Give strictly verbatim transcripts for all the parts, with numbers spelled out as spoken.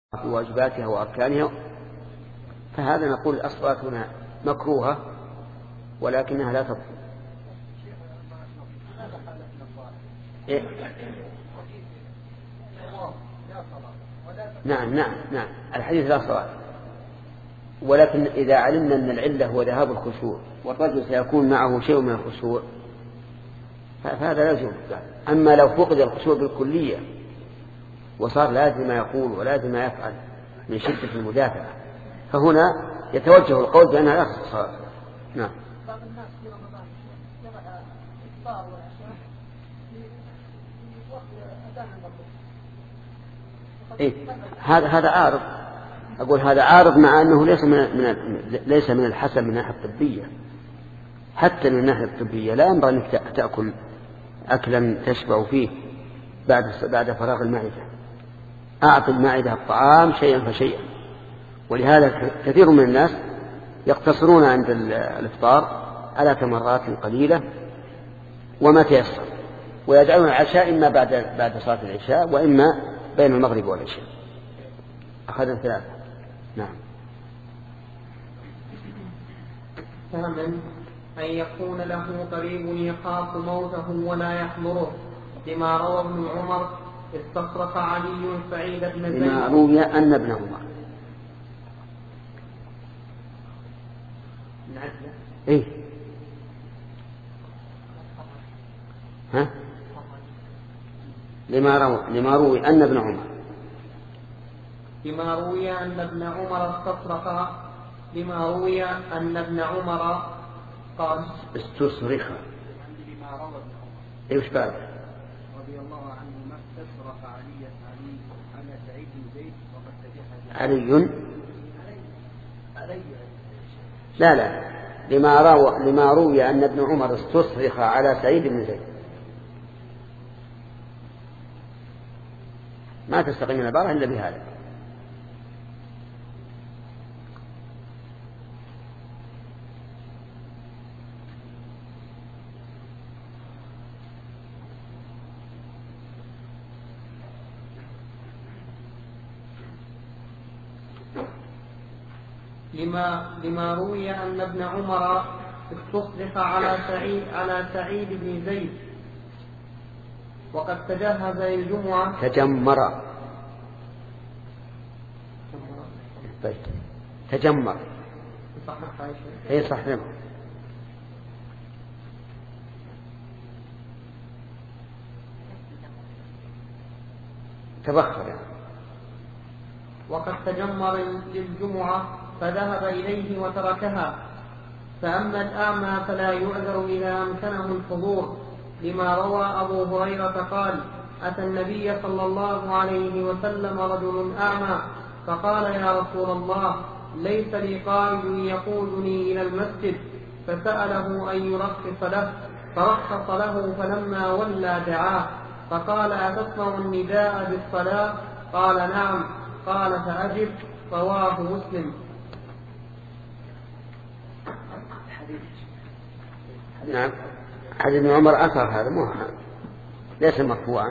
في واجباتها وأركانها، فهذا نقول الأصوات هنا مكروهة ولكنها لا تبطل. إيه؟ نعم نعم نعم الحديث لا صلاة، ولكن إذا علمنا أن العلة هو ذهاب الخشوع والرجل سيكون معه شيء من الخشوع فهذا لا يجوز. أما لو فقد الخشوع بالكلية وصار لازم ما يقول ولازم ما يفعل من شدة المدافعة فهنا يتوجه القول بأنها لا تصح صلاة. نعم. إيه؟ هذا هذا عارض، أقول هذا عارض مع أنه ليس من من ليس من الحسن من الناحية الطبية. حتى من الناحية الطبية لا ينبغي أنك تأكل أكلا تشبع فيه بعد بعد فراغ المعدة. أعطي المعدة الطعام شيئا فشيئا. ولهذا كثير من الناس يقتصرون عند الإفطار على تمرات قليلة وما تيسر، ويجعلون العشاء إما بعد بعد صلاة العشاء وإما بين المغرب والعشاء. أخذنا ثلاثة. نعم. ثامن أن يكون له قريب يخاف موته ولا يحضره، لما روى ابن عمر استصرخ علي سعيد بن زيد. لما روي أن ابن عمر إيه؟ ها؟ لما روي لما روي أن ابن عمر لما روي أن ابن عمر استصرخ لما روي أن ابن عمر قال استصرخ. لما روى ابن عمر إيه وش بعد؟ رضي الله عنه ما استصرخ علي علي على سعيد بن زيد وقد تجهز علي علي لا لا لما روى لما روي أن ابن عمر استصرخ على سعيد بن زيد. ما تستقيم العبارة إلا بهذا. لما لما روي أن ابن عمر استصرخ على سعيد على سعيد بن زيد وقد تجهز للجمعة. تجمر. طيب. تجمر. اي صح. تبخر يعني. وقد تجمر للجمعة فذهب إليه وتركها. فأما الأعمى فلا يعذر إذا أمكنه الحضور، لما روى أبو هريرة قال أتى النبي صلى الله عليه وسلم رجل أعمى فقال يا رسول الله ليس لي قائد يقودني إلى المسجد، فسأله أن يرخص له فرخص له، فلما ولى دعاه فقال أتسمع النداء بالصلاة؟ قال نعم. قال فأجب. رواه مسلم. نعم. حديث ابن عمر أثر هذا مو ليس مرفوعا.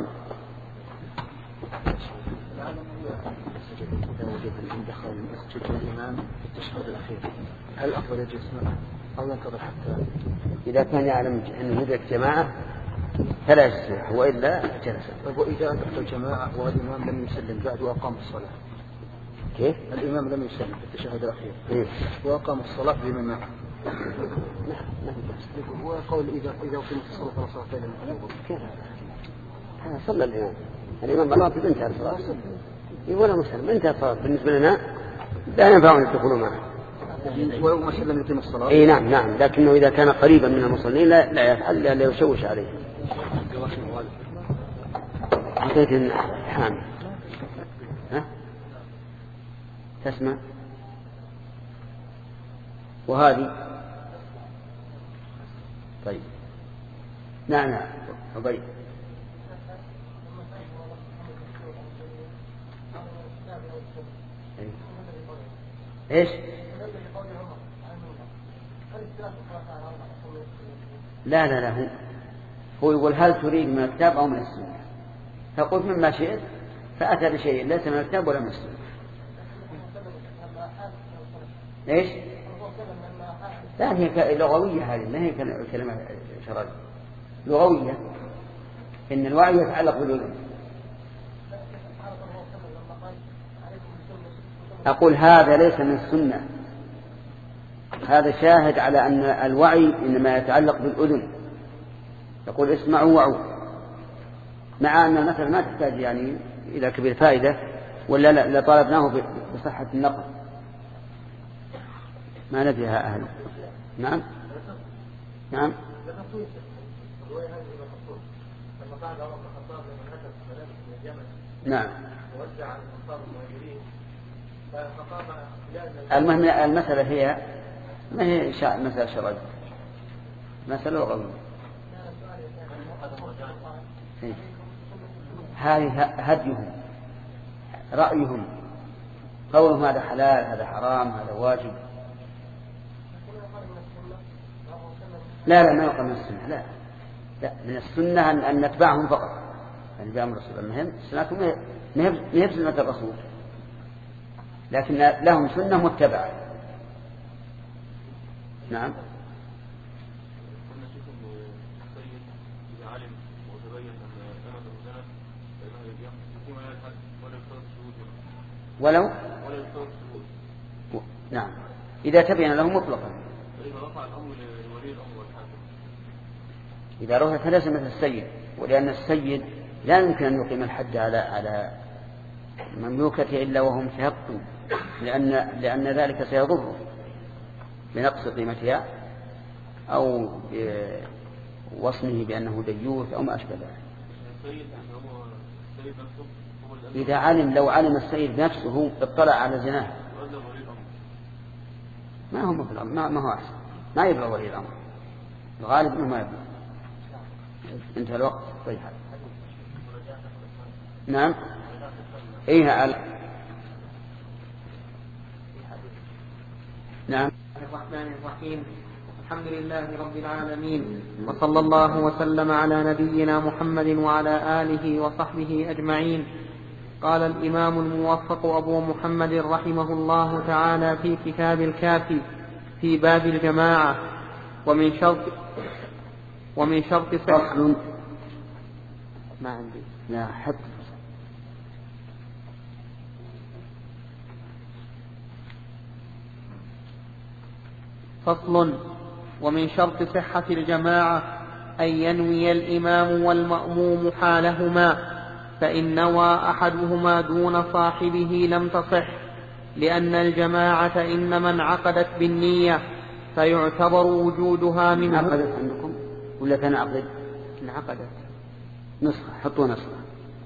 دخل المسجد والإمام في التشهد الأخير هل أفضل يجلس معه أو ينتظر حتى إذا كان يعلم أنه يدرك جماعة فلا يستطيع، وإلا جلس. وإذا أدرك الجماعة والإمام لم يسلم بعد وأقام الصلاة كيف؟ الإمام لم يسلم في التشهد الأخير إيه؟ وأقام الصلاة بمن معه. نعم. هو قول إذا إذا قمت الصلاة فلا صلاة إلا المفروض. كيف؟ هذا صلى الإمام. الإمام مراتب انتهى الصلاة. ولا مسلم انتهى الصلاة. بالنسبة لنا لا ينفع أن يدخلوا معه. ولو ما سلم يتم الصلاة. إيه نعم نعم. لكنه إذا كان قريبا من المصلين لا لا يفعل لأنه يشوش عليه. أعطيت حامل. ها؟ تسمع؟ وهذه طيب. نعم نعم. طيب. ايش؟ لا لا لا هو هو يقول هل تريد من الكتاب أو من السنة؟ فقلت مما شئت، فأتى بشيء ليس من الكتاب ولا من السنة. إيش؟ لا هي لغوية هذه، ما هي كلمة شرعية لغوية، إن الوعي يتعلق بالأذن. أقول هذا ليس من السنة، هذا شاهد على أن الوعي إنما يتعلق بالأذن. يقول اسمعوا وعوا، مع أن المثل ما تحتاج يعني إلى كبير فائدة، ولا لطالبناه بصحة النقل. ما ندريها أهل. نعم نعم نعم. المهم المسألة هي ما هي مسألة شرعية، مسألة لغوية. هذه هديهم رأيهم، قولهم هذا حلال هذا حرام هذا واجب. لا لا ما يقال من السنة، لا لا من السنة أن, أن نتبعهم فقط، يعني بأمر الرسول. المهم سنتهم ما هي سنة الرسول، لكن لهم سنة متبعة. نعم. ولو نعم إذا تبين له مطلقا، إذا رفع فليس مثل السيد، ولأن السيد لا يمكن أن يقيم الحد على على مملوكته إلا وهو متيقن، لأن لأن ذلك سيضره بنقص قيمتها أو بوصمه بأنه ديوث أو ما أشبه ذلك. إذا علم لو علم السيد نفسه اطلع على زناه ما هو مثل ما ما هو أحسن، ما يبلغ ولي الأمر، الغالب إنه ما يبلغ. انتهى الوقت. طيب نعم. إيه على نعم. الرحمن الرحيم. الحمد لله رب العالمين، وصلى الله وسلم على نبينا محمد وعلى آله وصحبه أجمعين. قال الإمام الموفق أبو محمد رحمه الله تعالى في كتاب الكافي في باب الجماعة: ومن شرط ومن شرط فصل. ما عندي لا حد فصل. ومن شرط صحة الجماعة أن ينوي الإمام والمأموم حالهما، فإن نوى أحدهما دون صاحبه لم تصح، لأن الجماعة إنما انعقدت بالنية، فيعتبر وجودها منه. انعقدت عندكم ولا تنعقد؟ انعقدت نسخة، حطوا نسخة.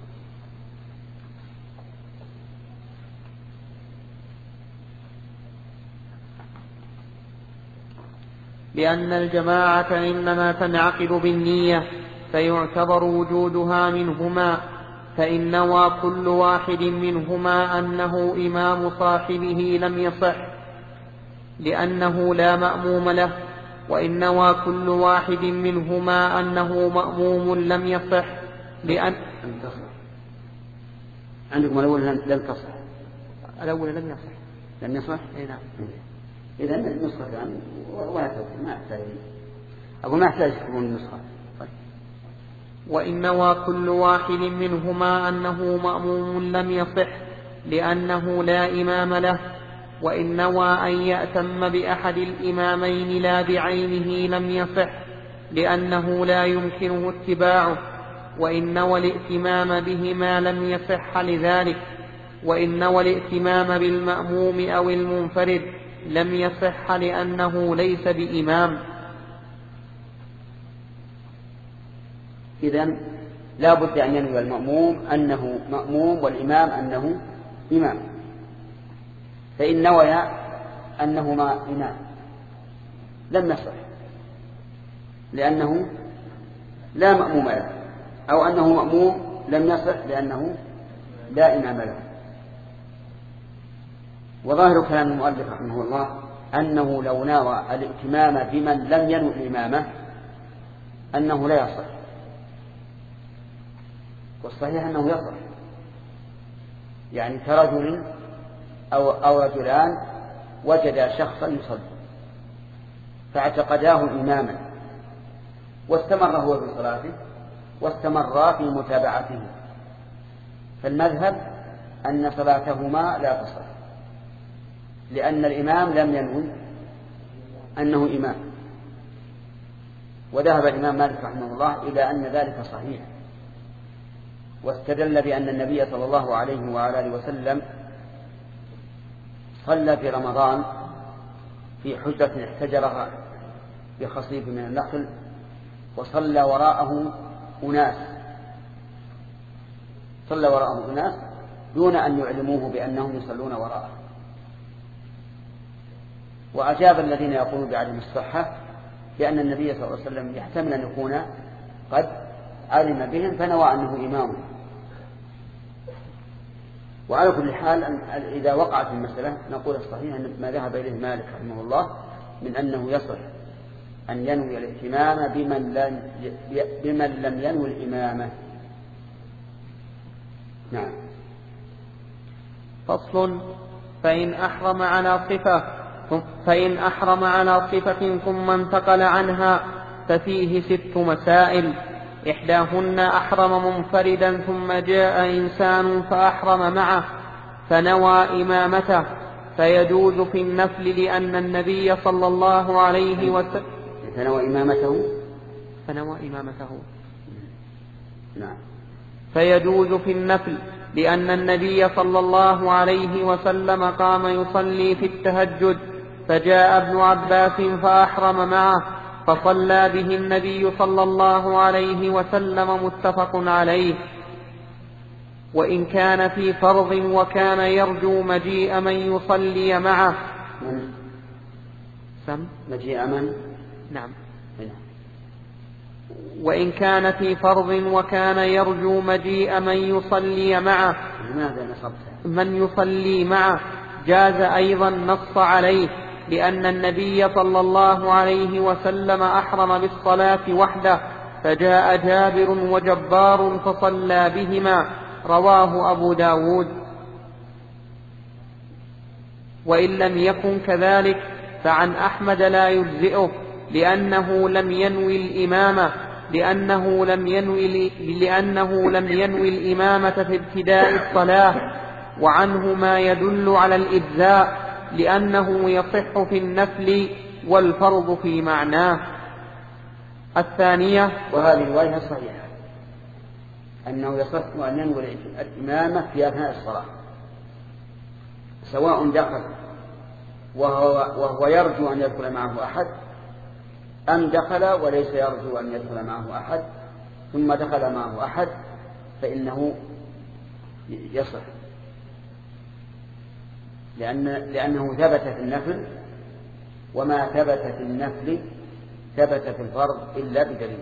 لأن الجماعة إنما تنعقد بالنية، فيعتبر وجودها منهما، فإن نوى كل واحد منهما أنه إمام صاحبه لم يصح، لأنه لا مأموم له، وإن نوى كل واحد منهما أنه مأموم لم يصح، لأن عندكم الأول لم تصح، الأول لم يصح لم يصح. أي نعم. إذا النسخة الآن ولا تقول ما أحتاج أقول ما أحتاج تكون النسخة. طيب. وإن نوى كل واحد منهما أنه مأموم لم يصح، لأنه لا إمام له، وإن نوى أن يأتم بأحد الإمامين لا بعينه لم يصح، لأنه لا يمكنه اتباعه، وإن نوى الائتمام بهما لم يصح لذلك، وإن نوى الائتمام بالمأموم أو المنفرد لم يصح، لأنه ليس بإمام. إذن لا بد أن ينوي المأموم أنه مأموم والإمام أنه إمام، فإن نوي أنهما إمام لم يصح، لأنه لا مأموم له، أو أنه مأموم لم يصح لأنه لا إمام له. وظاهر كلام المؤلف رحمه الله أنه لو نوى الائتمام بمن لم ينوي الإمامة أنه لا يصح، والصحيح أنه يصح، يعني كرجل أو, أو رجلان وجد شخصا يصلي فاعتقداه إماما واستمر هو في صلاته واستمر في متابعته، فالمذهب أن صلاتهما لا تصح، لأن الإمام لم ينوي أنه إمام. وذهب الإمام مالك رحمه الله إلى أن ذلك صحيح، واستدل بأن النبي صلى الله عليه وعلى آله وسلم صلى في رمضان في حجرة احتجرها بخصيب من النخل، وصلى وراءه أناس صلى وراءه أناس دون أن يعلموه بأنهم يصلون وراءه. وأجاب الذين يقولون بعدم الصحة بأن النبي صلى الله عليه وسلم يحتمل أن يكون قد علم بهم فنوى أنه إمام. وعلى كل حال إذا وقعت المسألة نقول الصحيح أن ما ذهب إليه مالك رحمه الله من أنه يصح أن ينوي الائتمام بمن لم بمن لم ينوي الإمامة. نعم. فصل. فإن أحرم على صفة فإن أحرم على صفة ثم انتقل عنها ففيه ست مسائل. إحداهن أحرم منفردا ثم جاء إنسان فأحرم معه فنوى إمامته فيجوز في النفل لأن النبي صلى الله عليه وسلم فنوى إمامته فنوى إمامته نعم فيجوز في النفل لأن النبي صلى الله عليه وسلم قام يصلي في التهجد فجاء ابن عباس فأحرم معه فصلى به النبي صلى الله عليه وسلم متفق عليه. وإن كان في فرض وكان يرجو مجيء من يصلي معه من سم مجيء من نعم هنا. وإن كان في فرض وكان يرجو مجيء من يصلي معه لماذا نصبت من يصلي معه جاز أيضا نص عليه لأن النبي صلى الله عليه وسلم أحرم بالصلاة وحده فجاء جابر وجبار فصلى بهما رواه أبو داود. وإن لم يكن كذلك فعن أحمد لا يجزئه لأنه لم ينوي الإمامة لأنه لم ينوي لأنه لم ينوي الإمامة في ابتداء الصلاة، وعنه ما يدل على الإجزاء لأنه يصح في النفل والفرض في معناه. الثانية وهذه الرواية صحيحة أنه يصح أن ينوي الإمامة في أثناء الصلاة سواء دخل وهو, وهو يرجو أن يدخل معه أحد أم دخل وليس يرجو أن يدخل معه أحد ثم دخل معه أحد فإنه يصح لأن لأنه ثبت في النفل وما ثبت في النفل ثبت في الفرض إلا بدليل.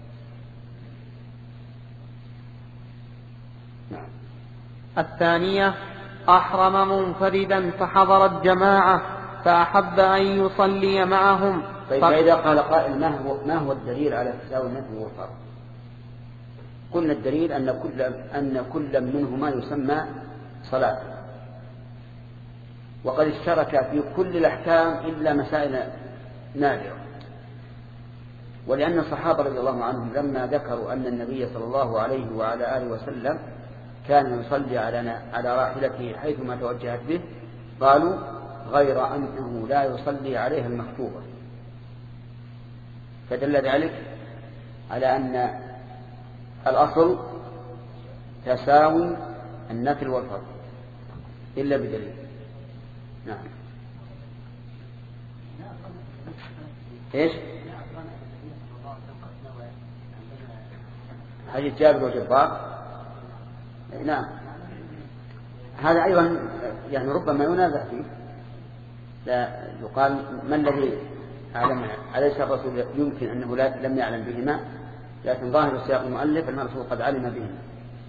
نعم. الثانية أحرم منفردا فحضرت جماعة فأحب أن يصلي معهم. فإذا قال قائل ما هو, ما هو الدليل على تساوي النفل والفرض؟ قلنا الدليل أن كل, أن كل منهما يسمى صلاة، وقد اشترك في كل الأحكام إلا مسائل نادرة. ولأن الصحابة رضي الله عنهم لما ذكروا أن النبي صلى الله عليه وعلى آله وسلم كان يصلي على على راحلته حيثما توجهت به قالوا غير أنه لا يصلي عليها المكتوبة، فدل ذلك على أن الأصل تساوي النفل والفرض إلا بدليل. نعم. إيش؟ حديث جابر وجبار. نعم. هذا أيضا يعني ربما ينازع فيه، لا يقال ما الذي أعلم أليس الرسول يمكن أنه لا لم يعلم بهما، لكن ظاهر سياق المؤلف أن الرسول قد علم بهما.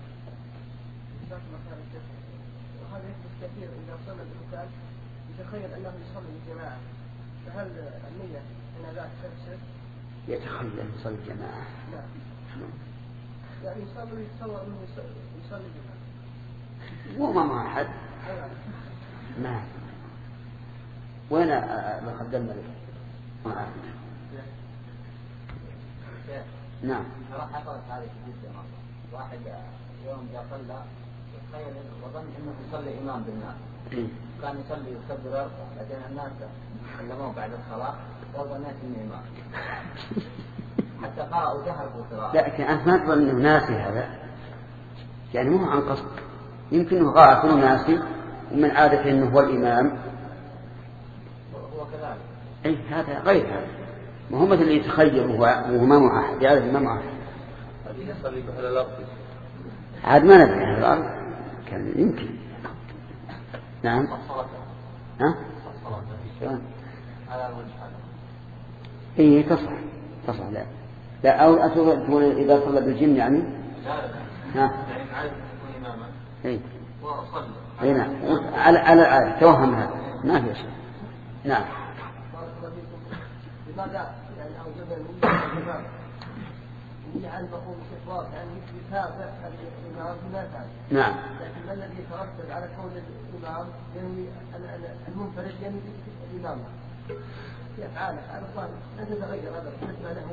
يتخيل أنه يصلي الجماعة فهل النية أن لا تفسر؟ يتخيل أن يصلي الجماعة. لا. يعني يصلي يتصور أنه يصلي الجماعة. مو ما مع أحد. ما. وين الخد الملك؟ نعم. حصلت هذه في جدة واحد يوم جاء صلى تخيل وظن انه يصلي امام بالناس كان يصلي يكبر بعدين الناس علموه بعد الصلاه وظنيت انه امام حتى قرأوا جهر بالقراءة. لكن أنت ما تظن انه ناسي هذا يعني مو عن قصد يمكن انه غافل وناسي ومن عادته انه هو الامام هو كذلك. اي هذا غير هذا ما هو مثل اللي يتخيل وهو ما معه أحد يعرف ما معه يصلي على الأرض عاد ما ندري على الأرض كان يمكن. نعم. ها؟ إيه تصح تصح لا لا أو أتقول إذا صلى بالجن يعني ها إيه إيه نعم على على العادة توهم هذا ما في شيء. نعم. لماذا يعني أوجب الإمام يعني مفهوم الاستحباب يعني يتابع الإمام بما فعل. نعم. لكن ما الذي يترتب على كون الإمام ينوي المنفرد ينوي الإمام يفعله على الصالح لا تتغير هذا بالنسبة له.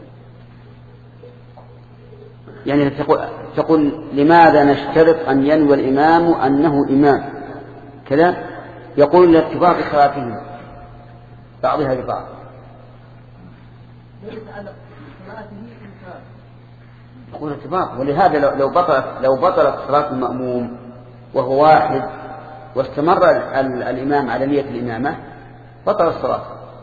يعني تقول, تقول لماذا نشترط أن ينوي الإمام أنه إمام كذا يقول لارتباط صلاتهم بعضها ببعض. يقول ارتباط ولهذا لو, لو بطلت لو بطلت صلاة المأموم وهو واحد واستمر الإمام على نية الإمامة بطل الصلاة.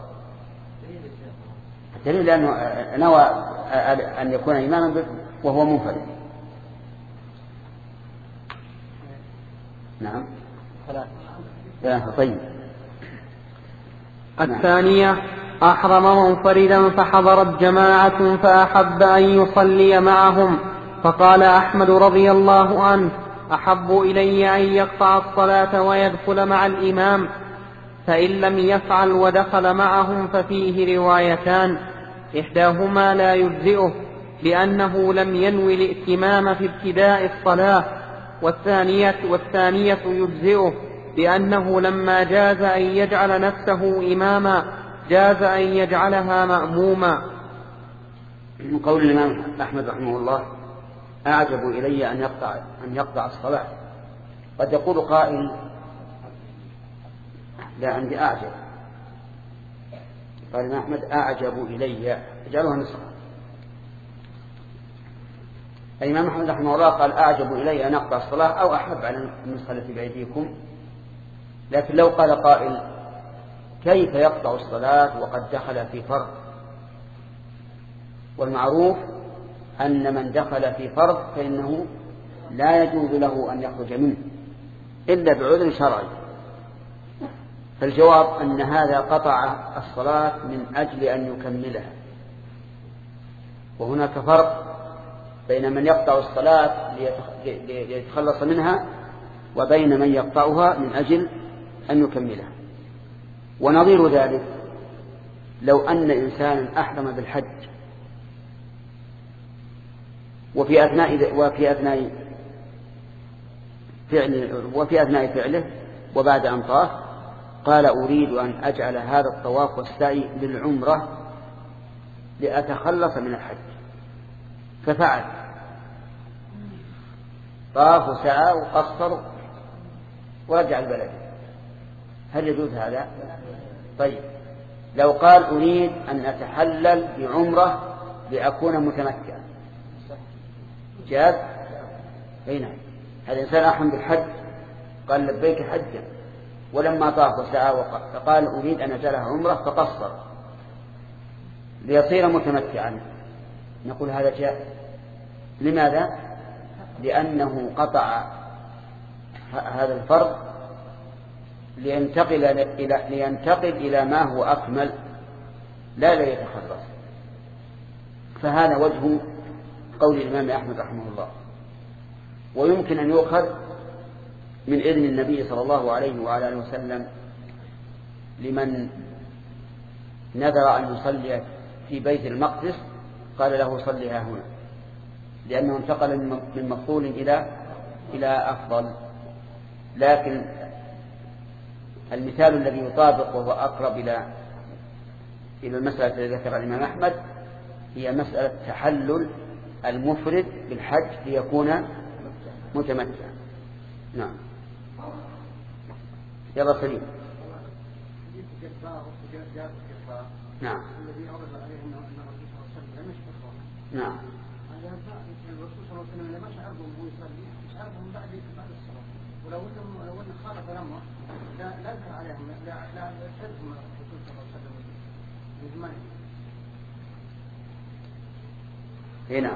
الدليل لأنه نوى أن يكون إماما وهو منفرد. نعم. ثلاثة. طيب. الثانية أحرم منفردا فحضرت جماعة فأحب أن يصلي معهم فقال أحمد رضي الله عنه أحب إلي أن يقطع الصلاة ويدخل مع الإمام فإن لم يفعل ودخل معهم ففيه روايتان إحداهما لا يجزئه لأنه لم ينوي الائتمام في ابتداء الصلاة والثانية, والثانية يجزئه لأنه لما جاز أن يجعل نفسه إماما جاز أن يجعلها مأموما. من قول الإمام أحمد رحمه الله أعجب إلي أن يقطع, أن يقطع الصلاة. قد يقول قائل لا عندي أعجب قال الإمام أحمد أعجب إلي اجعلها نسخة. الإمام أحمد رحمه الله قال أعجب إلي أن أقطع الصلاة أو أحب على النسخة التي بأيديكم. لكن لو قال قائل كيف يقطع الصلاة وقد دخل في فرض والمعروف أن من دخل في فرض فإنه لا يجوز له أن يخرج منه إلا بعذر شرعي. فالجواب أن هذا قطع الصلاة من أجل أن يكملها. وهناك فرق بين من يقطع الصلاة ليتخلص منها وبين من يقطعها من أجل أن يكملها. ونظير ذلك لو أن إنسانا أحرم بالحج وفي أثناء وفي أثناء فعله وفي أثناء فعله وبعد أن طاف قال أريد أن أجعل هذا الطواف والسعي للعمرة لأتخلص من الحج ففعل طاف وسعى وقصر ورجع البلد. هل يجوز هذا؟ طيب لو قال أريد أن أتحلل بعمرة لأكون متمتعا جاز؟ هنا هذا الإنسان أحرم بالحج قال لبيك حجا ولما طاف وسعى فقال أريد أن أجعلها عمرة فقصر ليصير متمتعا نقول هذا جاء. لماذا؟ لأنه قطع هذا الفرض لينتقل إلى لينتقل إلى ما هو أكمل لا لا يتخلص. فهذا وجه قول الإمام أحمد رحمه الله. ويمكن أن يؤخذ من إذن النبي صلى الله عليه وعلى آله وسلم لمن نذر أن يصلي في بيت المقدس قال له صليها هنا لأنه انتقل من مفضول إلى إلى أفضل. لكن المثال الذي يطابق وهو أقرب إلى إلى المسألة التي ذكرها الإمام أحمد هي مسألة تحلل المفرد بالحج ليكون متمتعا. نعم. يلا سليم. نعم. الذي أورد عليه أن الرسول صلى الله عليه وسلم لم يشبه. نعم. الرسول صلى الله عليه وسلم لما شعرهم وهو يصلي شعرهم بعد بعد الصلاة، ولو أنهم لو أن خالف الأمر لا لا يذكر عليهم لا لا يشهدهم الرسول صلى الله عليه وسلم بزمانه. اي نعم.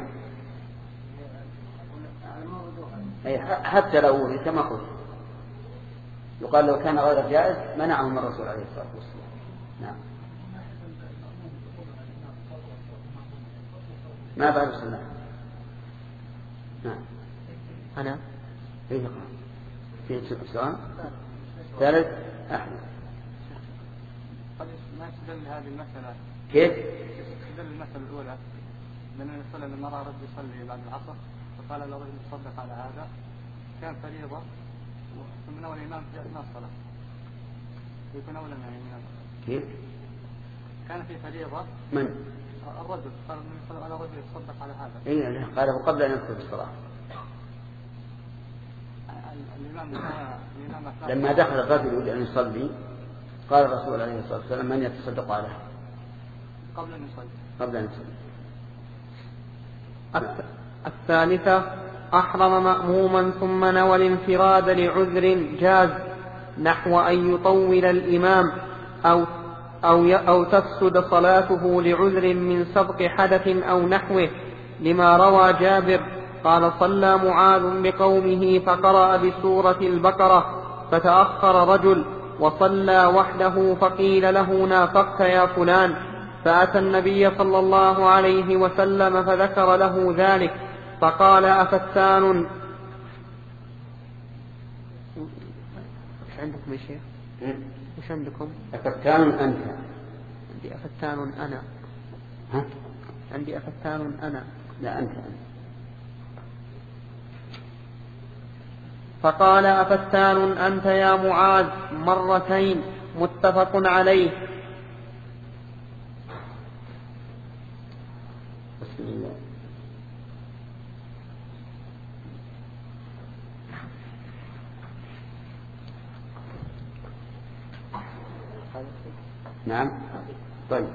أي حتى لو كما قلت يقال لو كان غير جائز منعهم الرسول عليه الصلاة والسلام. نعم. ما بعد السنة. نعم. أنا إيه في سؤال ثالث أحمد. قد ما استدل هذه المسألة. كيف؟ استدل المسألة الأولى من أن صلى المرأة رد يصلي بعد العصر فقال له رجل تصدق على هذا كان فريضة ثم نوى الإمام في أثناء الصلاة يكون أولا من الإمام. كيف؟ كان في فريضة من؟ الرجل قال من على رجل يتصدق على هذا. إيه قاله قبل أن يدخل الصلاة. الإمام الإمام لما دخل الرجل يريد أن يصلي قال الرسول عليه الصلاة والسلام من يتصدق عليه قبل أن يصلي. قبل أن يصلي. الثالثة أحرم مأموما ثم نوى الانفراد لعذر جاز نحو أن يطول الإمام أو أو أو تفسد صلاته لعذر من سبق حدث أو نحوه، لما روى جابر قال صلى معاذ بقومه فقرأ بسورة البقرة فتأخر رجل وصلى وحده فقيل له نافقت يا فلان، فأتى النبي صلى الله عليه وسلم فذكر له ذلك فقال أفتان وش عندكم يا شيخ؟ وش عندكم؟ أفتان أنت. عندي أفتان أنا. ها؟ عندي أفتان أنا. لا أنت. فقال أفتان أنت يا معاذ مرتين متفق عليه. بسم الله. نعم. طيب.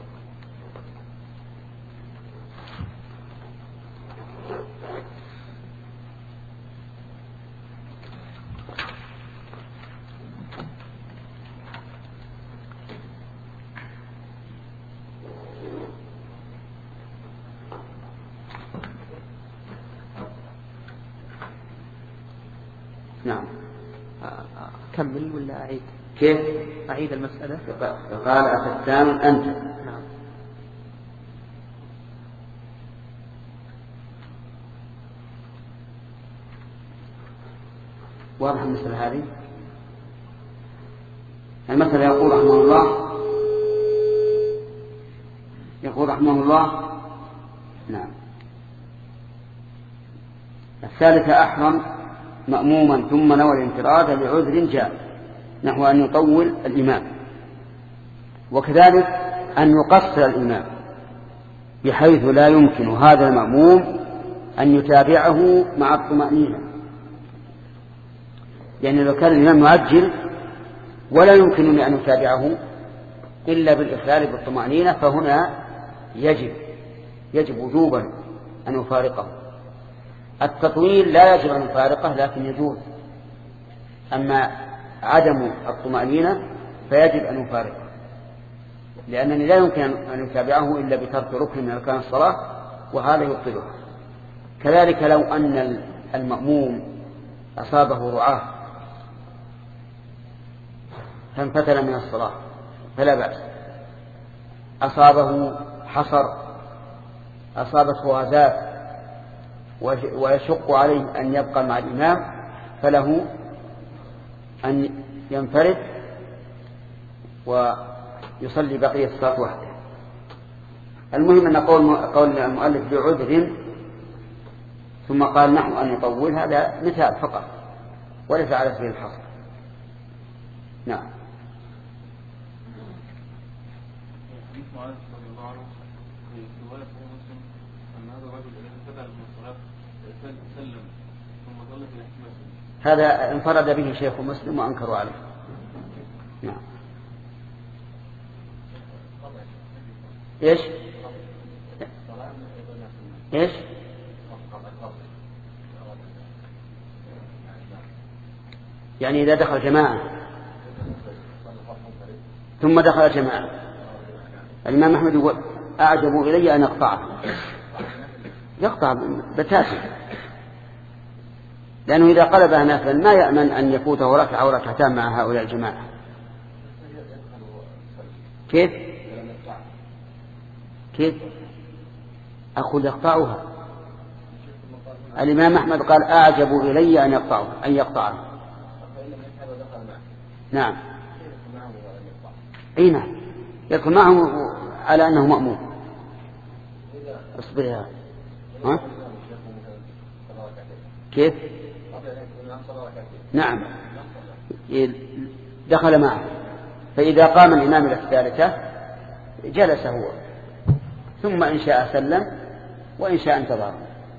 نعم. كمل ولا أعيد؟ كيف؟ أعيد المسألة. قال أفتان أنت. نعم. واضح المسألة هذه؟ المسألة يقول رحمه الله يقول رحمه الله نعم. الثالثة أحرم مأموما ثم نوى الانفراد لعذر جاء نحو أن يطول الإمام، وكذلك أن يقصر الإمام بحيث لا يمكن هذا المأموم أن يتابعه مع الطمأنينة. يعني لو كان الإمام يعجل ولا يمكنني أن يتابعه إلا بالإخلال بالطمأنينة فهنا يجب يجب وجوبا أن يفارقه. التطويل لا يجب أن يفارقه لكن يجوز، أما عدم الطمأنينة فيجب أن يفارقه، لأنني لا يمكن أن يتابعه إلا بترك ركن من أركان الصلاة وهذا يبطله. كذلك لو أن المأموم أصابه رعاة فانفتل من الصلاة فلا بأس، أصابه حصر أصابته غازات ويشق عليه أن يبقى مع الإمام فله أن ينفرد ويصلي بقية الصلاة وحده. المهم أن قول قول المؤلف بعذر ثم قال نحن أن يطول هذا مثال فقط وليس على سبيل الحصر. نعم. حديث معاذ رضي الله عنه في رواية صحيح مسلم أن هذا الرجل الذي فتح من الصلاة سلم ثم ظل في المسجد. هذا انفرد به شيخ مسلم وأنكروا عليه. نعم. ايش؟ ايش؟ يعني إذا دخل جماعة ثم دخل جماعة. الإمام أحمد يقول أعجب إلي أن يقطعه، يقطع بتاتا، لأنه إذا قلبها نافلا ما يأمن أن يفوته ركعة أو ركعتان مع هؤلاء الجماعة. كيف؟ كيف؟ أقول يقطعها. الإمام أحمد قال أعجب إلي أن يقطعه أن يقطعه. نعم. أي نعم، يكون معه على أنه مأمون. اصبرها. ها؟ كيف؟ نعم، دخل معه، فإذا قام الإمام إلى الثالثة جلس هو، ثم إن شاء سلم وإن شاء انتظر.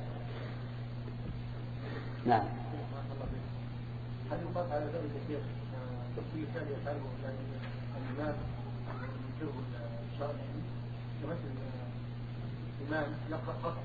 نعم. هل يقاس على ذلك الشيخ في كان يفعله الإمام ينكره الشرع، مثل الإمام يقرأ خطأ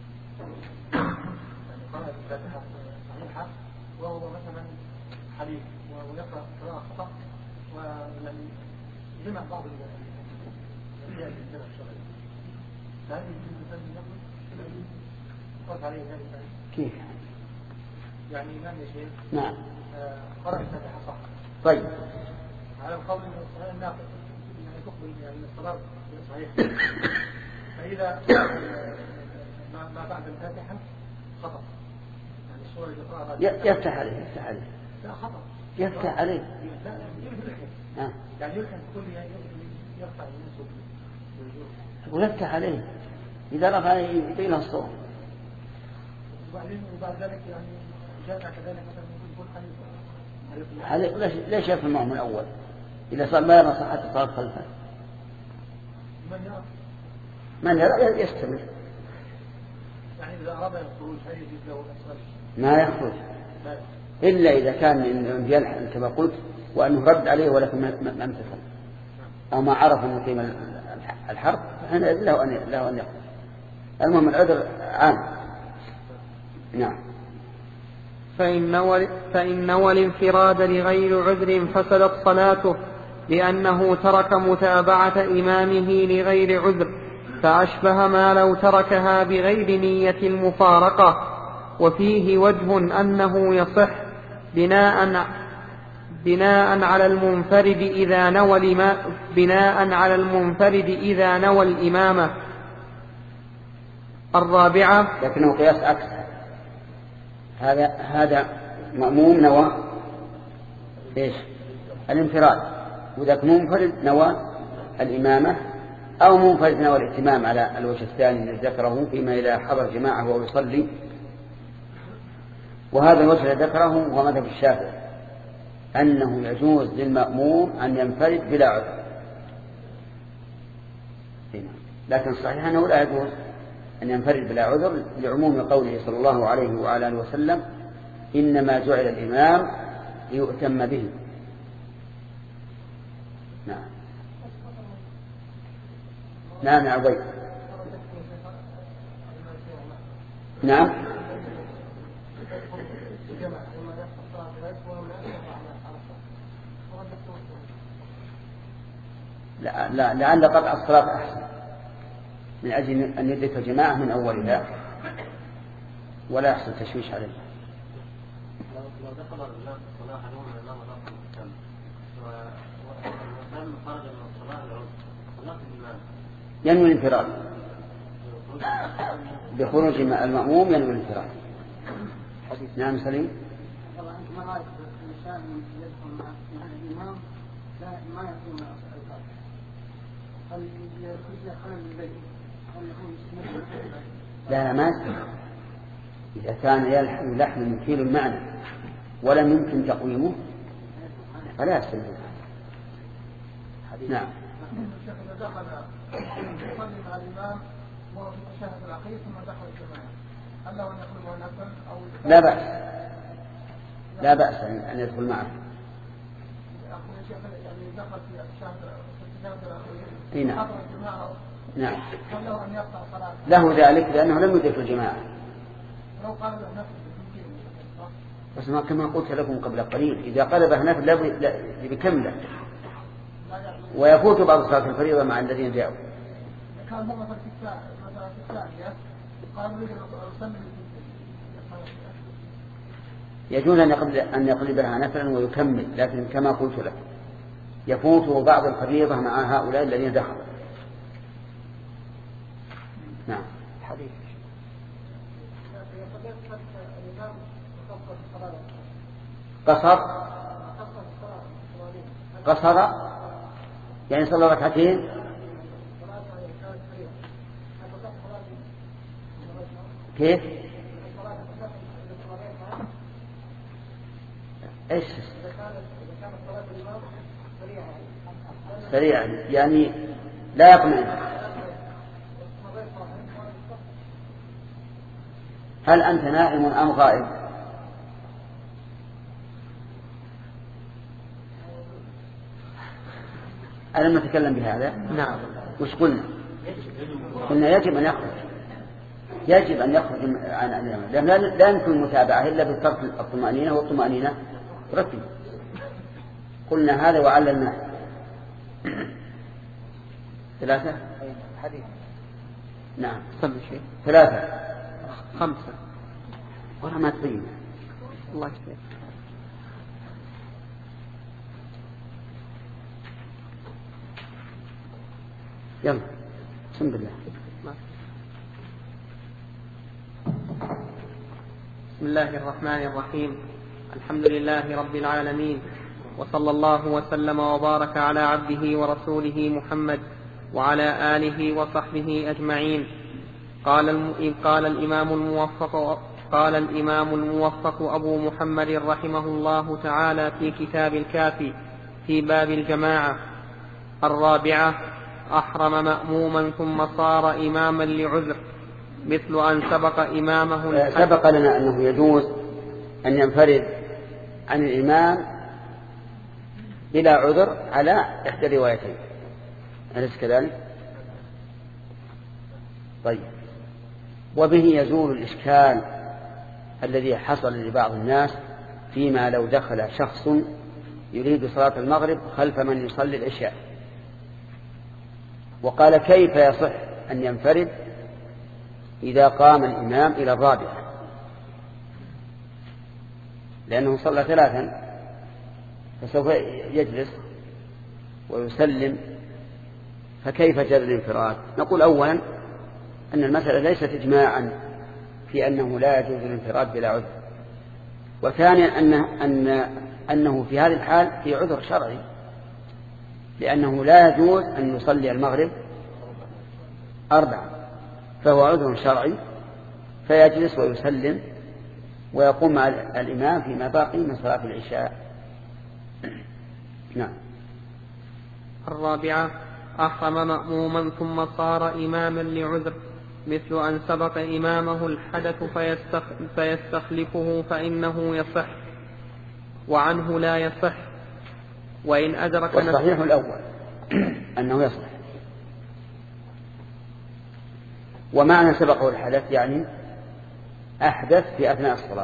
يعني قرأ الفاتحة صحيحة وهو مثلا حديث ويقرأ قراءة خطأ ويعني جمع بعض الأشياء في الجمع الشرعي، فهل يمكن الإنسان يقول يقاس عليه ذلك؟ كيف؟ يعني الإمام يا شيخ نعم قرأ الفاتحة صح. طيب. على القول أن الصلاة الناقص يعني تقبل يعني الصلاة صحيح، فإذا ما بعد الفاتحة خطأ يعني الصورة اللي قرأها يفتح عليه يفتح عليه لا خطأ يفتح عليه لا لا يعني يلحن كل يرفع ينسب ويفتح عليه إذا رفع يبين الصوت. وبعدين وبعد ذلك يعني جاء كذلك مثلا يقول حنيف ليش ليش يفهم معه من الأول إذا صار ما يرى صحة صلاة خلفه؟ من يرى من يرى يستمر. يعني إذا أراد الخروج هل يجوز له الأسفل؟ ما يخرج إلا إذا كان يلحن كما قلت وأنه رد عليه ولكن ما امتثل أو ما عرف أن يقيم الحرب فهنا له أن له أن يخرج. المهم العذر عام. نعم. فإن نوى, فإن نوى الانفراد لغير عذر فسدت صلاته لأنه ترك متابعة إمامه لغير عذر، فأشبه ما لو تركها بغير نية المفارقة. وفيه وجه أنه يصح بناء بناء على المنفرد إذا نوى الإمام بناء على المنفرد إذا نوى الإمامة. الرابعة لكنه قياس عكس هذا هذا مأموم نوى ايش؟ الانفراد، وذاك منفرد نوى الإمامة، أو منفرد نوى الائتمام على الوجه الثاني الذي ذكره فيما إذا حضر جماعة وهو يصلي. وهذا الوجه الذي ذكره هو مذهب الشافعي أنه يجوز للمأموم أن ينفرد بلا عذر، لكن صحيح أنه لا يجوز أن ينفرد بلا عذر لعموم قوله صلى الله عليه وعلى آله وسلم إنما جعل الإمام ليؤتم به. نعم. نعم يا عبيد. نعم. لا لا لعل قطع الصلاة أحسن من أجل أن يدرك الجماعة من أولها ولا يحصل تشويش عليه. لو دخل الناس الصلاة حدهم من الإمام ودخل المكان وكان خرج من الصلاة العود صلاة الإمام ينوي الانفراد بخروج المأموم ينوي الانفراد. نعم سليم. طبعا أنت ما رأيك الإنسان يدخل مع الإمام لا ما يكون الفاتحة، هل يخرج خلل البيت هل يكون مستمر؟ لا ما يستمر إذا كان يلحن لحن مثير المعنى ولم يمكن تقويمه فلا يستمر. نعم. الشيخ إذا دخل يصلي مع الإمام وهو في التشهد الأخير ثم دخل الجماعة هل له أن يقلبها نفلا أو لا بأس لا بأس أن يدخل معه. أقول الشيخ يعني دخل في التشهد في التشهد إيه الأخير نعم. حضر الجماعة نعم. هل له أن يقطع صلاته؟ له ذلك لأنه لم يدرك الجماعة. لو قال له نفسه بس ما كما قلت لكم قبل قليل إذا قلبه نفل لا بكمله ويفوت بعض صلاة الفريضة مع الذين جاءوا. كان هو مثلا في الثانية مثلا في الثانية قال يريد أن يجوز أن يقلب أن يقلبها نفلا ويكمل لكن كما قلت لك يفوت بعض الفريضة مع هؤلاء الذين دخلوا. نعم. حديث قصر قصر يعني صلى ركعتين كيف ايش سريعا يعني لا يطمئن. هل أنت نائم أم غائب؟ ألم نتكلم بهذا؟ نعم. وش قلنا؟ قلنا يجب أن يخرج يجب أن يخرج عن الإمام لأن لا يمكن المتابعة إلا بترك الطمأنينة والطمأنينة ركن. قلنا هذا وعللنا ثلاثة حديث. نعم. صلي شيء. ثلاثة خمسة. ولا ما تبين. الله يسلمك. يلا بسم الله. بسم الله الرحمن الرحيم. الحمد لله رب العالمين وصلى الله وسلم وبارك على عبده ورسوله محمد وعلى آله وصحبه أجمعين. قال قال الإمام الموفق قال الإمام الموفق أبو محمد رحمه الله تعالى في كتاب الكافي في باب الجماعة: الرابعة: أحرم مأموما ثم صار إماما لعذر مثل أن سبق إمامه. سبق لنا أنه يجوز أن ينفرد عن الإمام بلا عذر على إحدى الروايتين، أليس كذلك؟ طيب. وبه يزول الإشكال الذي حصل لبعض الناس فيما لو دخل شخص يريد صلاة المغرب خلف من يصلي العشاء وقال كيف يصح أن ينفرد إذا قام الإمام إلى الرابعة لأنه صلى ثلاثا فسوف يجلس ويسلم فكيف جاز الانفراد؟ نقول أولا أن المسألة ليست إجماعا في أنه لا يجوز الانفراد بلا عذر، وثانيا أن أن أنه في هذه الحال في عذر شرعي لأنه لا يجوز أن يصلي المغرب أربعة فهو عذر شرعي فيجلس ويسلم ويقوم مع الإمام فيما باقي من صلاة العشاء. نعم. الرابعة: أحرم مأموما ثم صار إماما لعذر مثل أن سبق إمامه الحدث فيستخلفه فإنه يصح وعنه لا يصح وإن أدرك. والصحيح الأول أنه يصح. ومعنى سبقه الحدث يعني أحدث في أثناء الصلاة.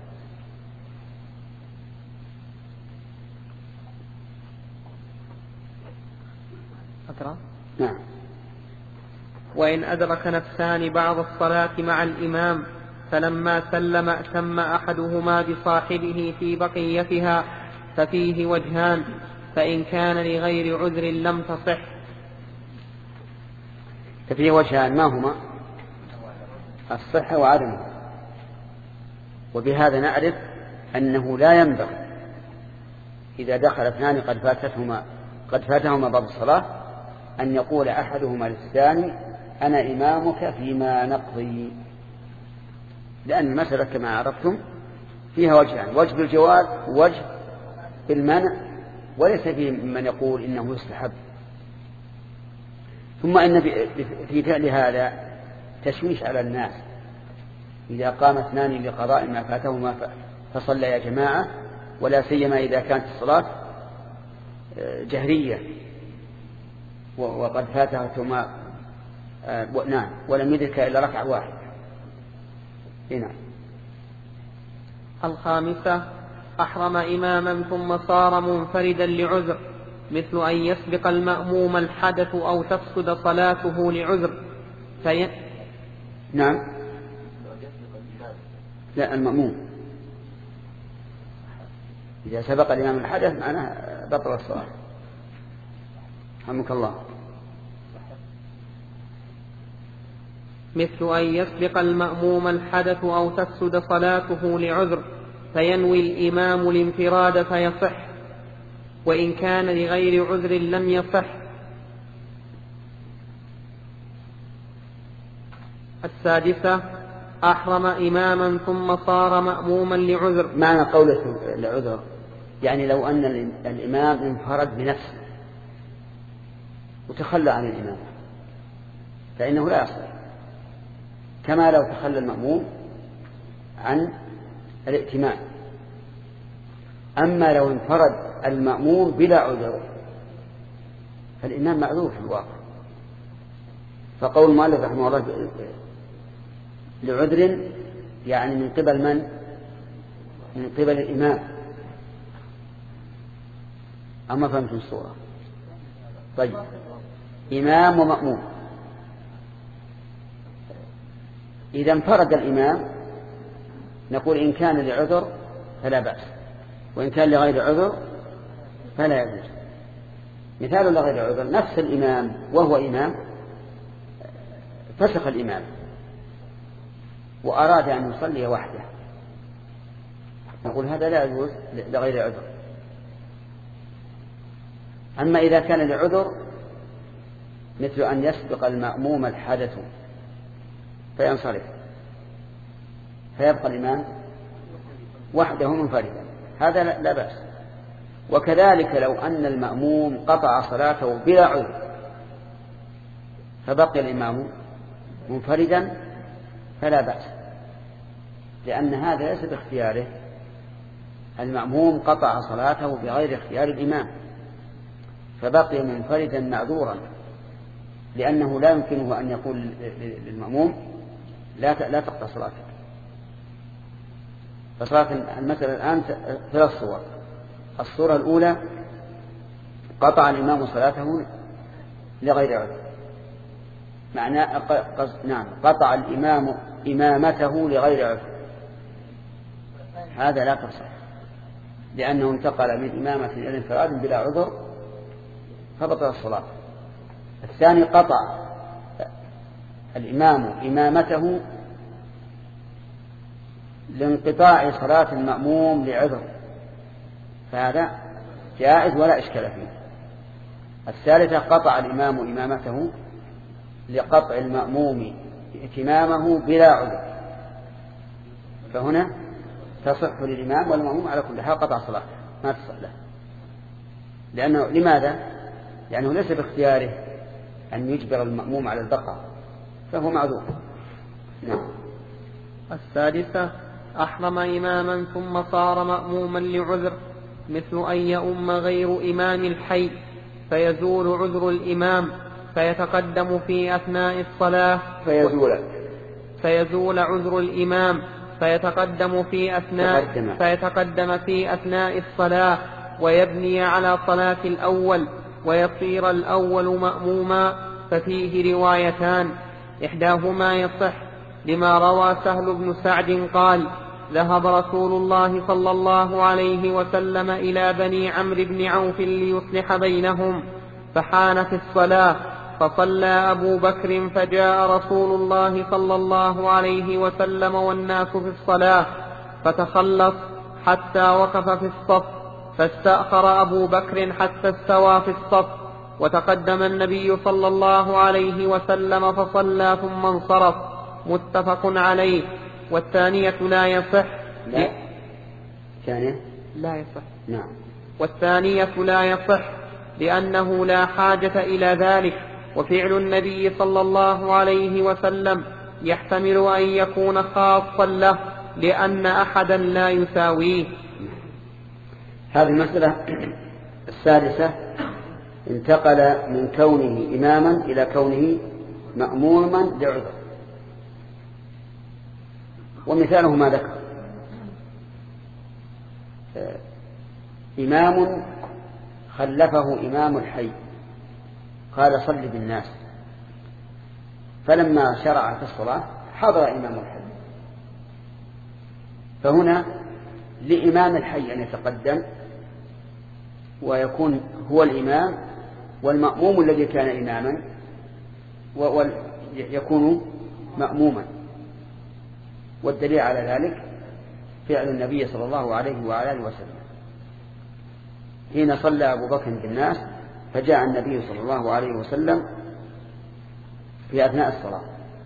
أدرى؟ نعم. وإن أدرك نفسان بعض الصلاة مع الإمام فلما سلم أتم أحدهما بصاحبه في بقيتها ففيه وجهان، فإن كان لغير عذر لم تصح. ففيه وجهان ما هما؟ الصحة وعدمها. وبهذا نعرف أنه لا ينبغي إذا دخل اثنان قد فاتتهما قد فاتهما بعض الصلاة أن يقول أحدهما للثاني أنا إمامك فيما نقضي، لأن المسألة كما عرفتم فيها وجهان: وجه بالجواز ووجه بالمنع، وليس فيه من يقول إنه يستحب ثم إن في فعل هذا تشويش على الناس. إذا قام اثنان لقضاء ما فاتهما فصلى يا جماعة، ولا سيما إذا كانت الصلاة جهرية وقد فاتهما نعم ولم يدرك إلا ركعة واحدة. نعم. الخامسة: أحرم إماما ثم صار منفردا لعذر، مثل أن يسبق المأموم الحدث أو تفسد صلاته لعذر في... نعم. لا، المأموم إذا سبق الإمام الحدث معناه بطل الصلاة. رحمك الله. مثل أن يسبق المأموم الحدث أو تفسد صلاته لعذر فينوي الإمام الانفراد فيصح، وإن كان لغير عذر لم يصح. السادسة: أحرم إماما ثم صار مأموما لعذر. معنى قوله لعذر يعني لو أن الإمام انفرد بنفسه وتخلى عن الإمام فإنه لا يصح، كما لو تخلى المأموم عن الائتمام. أما لو انفرد المأموم بلا عذر فالإمام معذور في الواقع. فقول المؤلف رحمه الله لعذر يعني من قبل من؟ من قبل الإمام. أما فهمتم الصورة؟ طيب، إمام ومأموم. إذا انفرد الإمام نقول إن كان لعذر فلا بأس، وإن كان لغير عذر فلا يجوز. مثال لغير عذر: نفس الإمام وهو إمام فسخ الإمام وأراد أن يصلي وحده، نقول هذا لا يجوز لغير عذر. أما إذا كان لعذر مثل أن يسبق المأموم الحدث فينصرف فيبقى الإمام وحده منفردا، هذا لا بأس. وكذلك لو أن المأموم قطع صلاته بلا عذر فبقي الإمام منفردا فلا بأس، لأن هذا ليس باختياره. المأموم قطع صلاته بغير اختيار الإمام فبقي منفردا معذورا، لأنه لا يمكنه أن يقول للمأموم لا لا تقطع صلاتك. فصلاة المسألة الآن ثلاث صور. الصورة الأولى: قطع الإمام صلاته لغير عذر، معناه نعم قطع الإمام إمامته لغير عذر، هذا لا تصح، لأنه انتقل من إمامة إلى انفراد بلا عذر فبطل الصلاة. الثاني: قطع الإمام إمامته لانقطاع صلاة المأموم لعذر، فهذا جائز ولا إشكال فيه. الثالثة: قطع الإمام إمامته لقطع المأموم اتمامه بلا عذر، فهنا تصح للإمام والمأموم على كل حال قطع صلاته ما تصح له، لأنه لماذا؟ لأنه ليس باختياره أن يجبر المأموم على البقاء، فهو معذور. نعم. السادسة: أحرم إماما ثم صار مأموما لعذر، مثل أن يؤم غير إمام الحي فيزول عذر الإمام فيتقدم في أثناء الصلاة فيزول فيزول عذر الإمام فيتقدم في أثناء تقدم. فيتقدم في أثناء الصلاة ويبني على صلاة الأول ويصير الأول مأموما، ففيه روايتان إحداهما يصح لما روى سهل بن سعد قال: ذهب رسول الله صلى الله عليه وسلم إلى بني عمرو بن عوف ليصلح بينهم، فحان في الصلاة فصلى أبو بكر، فجاء رسول الله صلى الله عليه وسلم والناس في الصلاة فتخلص حتى وقف في الصف، فاستأخر أبو بكر حتى استوى في الصف، وتقدم النبي صلى الله عليه وسلم فصلى ثم انصرف، متفق عليه. والثانية لا يصح لا ثانية لا يصح نعم والثانية لا يصح لأنه لا حاجة إلى ذلك، وفعل النبي صلى الله عليه وسلم يحتمل أن يكون خاصا له لأن أحدا لا يساويه. هذه المسألة السادسة انتقل من كونه إماما إلى كونه مأموما لعذر، ومثاله ما ذكر: إمام خلفه إمام الحي قال صل بالناس، فلما شرع في الصلاة حضر إمام الحي، فهنا لإمام الحي أن يتقدم ويكون هو الإمام، والمأموم الذي كان إماما يكون مأموما. والدليل على ذلك فعل النبي صلى الله عليه وآله وسلم حين صلى أبو بكر بالناس، فجاء النبي صلى الله عليه وسلم في أثناء الصلاة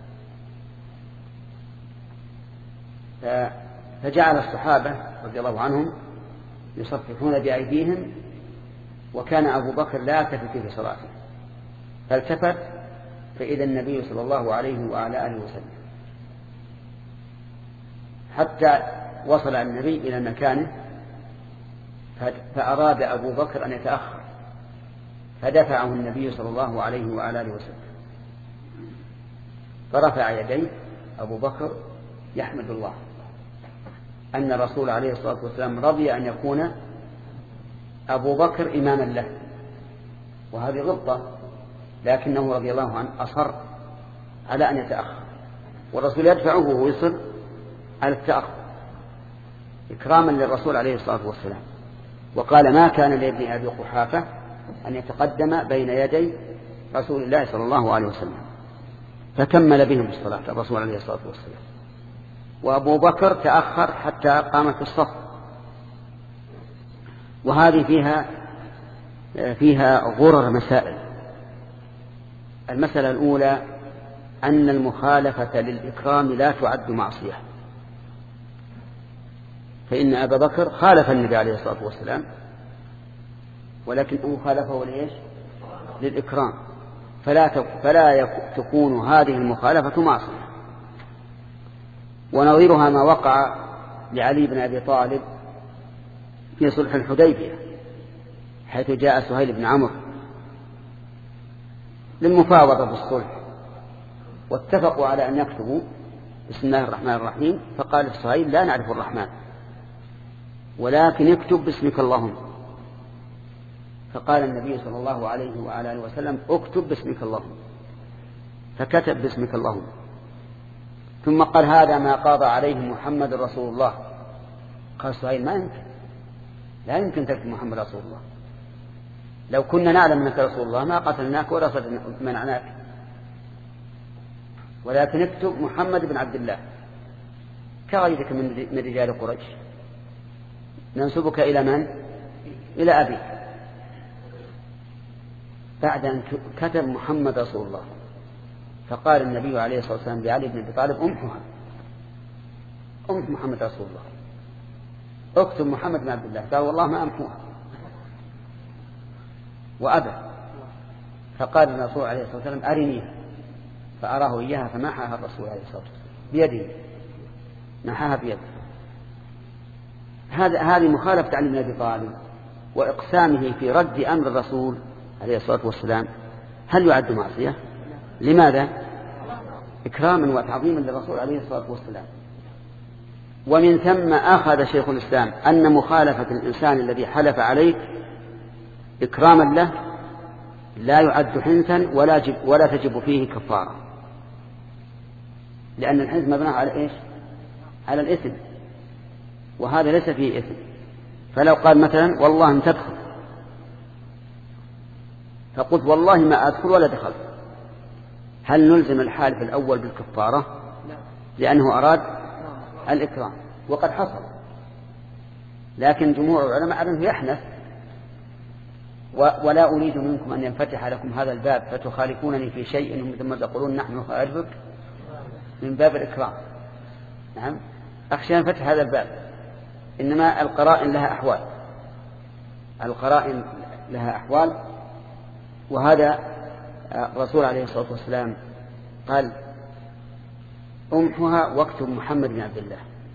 فجعل الصحابة رضي الله عنهم يصفحون بأيديهم، وكان أبو بكر لا يلتفت في صلاته، فالتفت فإذا النبي صلى الله عليه وعلى آله وسلم، حتى وصل النبي إلى مكانه فأراد أبو بكر أن يتأخر، فدفعه النبي صلى الله عليه وعلى آله وسلم، فرفع يديه أبو بكر يحمد الله أن الرسول عليه الصلاة والسلام رضي أن يكون أبو بكر إماما له، وهذه غلطة، لكنه رضي الله عنه أصر على أن يتأخر، والرسول يدفعه وهو يصر على التأخر إكراما للرسول عليه الصلاة والسلام. وقال: ما كان لابن أبي قحافة أن يتقدم بين يدي رسول الله صلى الله عليه وسلم، فكمل بهم الصلاة الرسول عليه الصلاة والسلام. وأبو بكر تأخر حتى قام في الصف. وهذه فيها فيها غرر مسائل. المسألة الأولى أن المخالفة للإكرام لا تعد معصية، فإن أبا بكر خالف النبي عليه الصلاة والسلام، ولكنه خالفه لإيش؟ للإكرام، فلا فلا تكون هذه المخالفة معصية. ونظيرها ما وقع لعلي بن أبي طالب في صلح الحديبية، حيث جاء سهيل بن عمرو للمفاوضة بالصلح، واتفقوا على أن يكتبوا بسم الله الرحمن الرحيم، فقال سهيل: لا نعرف الرحمن، ولكن اكتب باسمك اللهم. فقال النبي صلى الله عليه وعلى آله وسلم: اكتب باسمك اللهم، فكتب باسمك اللهم. ثم قال: هذا ما قاضى عليه محمد رسول الله. قال سهيل: ما يمكن، لا يمكن تكتب محمد رسول الله، لو كنا نعلم أنك رسول الله ما قتلناك ولا منعناك، ولكن اكتب محمد بن عبد الله كغيرك من رجال قريش، ننسبك إلى من؟ إلى أبي. بعد أن كتب محمد رسول الله، فقال النبي عليه الصلاة والسلام لعلي بن أبي طالب: أمحها، أمح محمد رسول الله، اكتب محمد بن عبد الله. قال: والله ما أمحوها، وأبى. فقال الرسول عليه الصلاة والسلام: أرنيها، فأراه إياها، فمحاها الرسول عليه الصلاة والسلام بيده، محاها بيده. هذا هذه مخالفة علي بن أبي طالب وإقسامه في رد أمر الرسول عليه الصلاة والسلام. هل يعد معصية؟ لماذا؟ إكراما وتعظيما للرسول عليه الصلاة والسلام. ومن ثم أخذ شيخ الإسلام أن مخالفة الإنسان الذي حلف عليك إكراما له لا يعد حنثا ولا, جب ولا تجب فيه كفارة، لأن الحنث مبنى على إيش؟ على الإثم، وهذا ليس فيه إثم. فلو قال مثلا: والله أن تدخل، فقلت: والله ما أدخل ولا دخل، هل نلزم الحالف الأول بالكفارة؟ لأنه أراد الإكرام وقد حصل. لكن جمهور العلماء أنه يحنث، ولا أريد منكم أن ينفتح لكم هذا الباب فتخالفونني في شيء ثم تقولون نحن نخالفك، من باب الإكرام. نعم، أخشى أن فتح هذا الباب. إنما القرائن لها أحوال، القرائن لها أحوال، وهذا الرسول عليه الصلاة والسلام قال أمحها واكتب محمد بن عبد الله.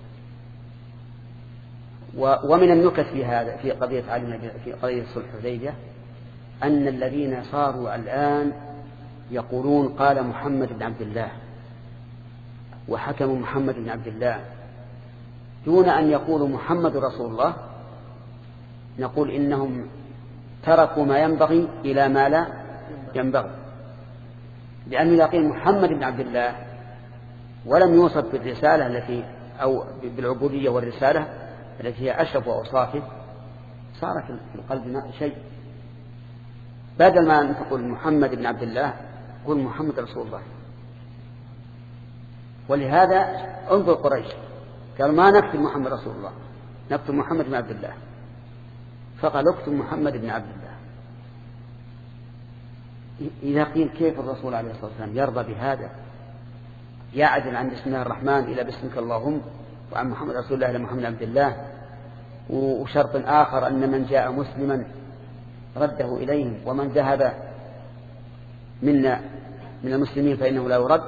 ومن النكت في هذا في قضية علي في قضية صلح الحديبية أن الذين صاروا الآن يقولون قال محمد بن عبد الله وحكموا محمد بن عبد الله دون أن يقولوا محمد رسول الله، نقول إنهم تركوا ما ينبغي إلى ما لا ينبغي، لأنه إذا قيل محمد بن عبد الله ولم يوصف بالرسالة التي أو بالعبودية والرسالة التي هي أشرف أوصافه صار في القلب شيء. بدل ما أن تقول محمد بن عبد الله قل محمد رسول الله. ولهذا انظر قريش قالوا ما نكتب محمد رسول الله نكتب محمد بن عبد الله، فقال اكتب محمد بن عبد الله. إذا قيل كيف الرسول عليه الصلاة والسلام يرضى بهذا يعدل عن بسم الله الرحمن إلى باسمك اللهم وعن محمد رسول الله إلى محمد عبد الله، وشرط آخر أن من جاء مسلما رده إليهم ومن ذهب منا من المسلمين فإنه لا يرد.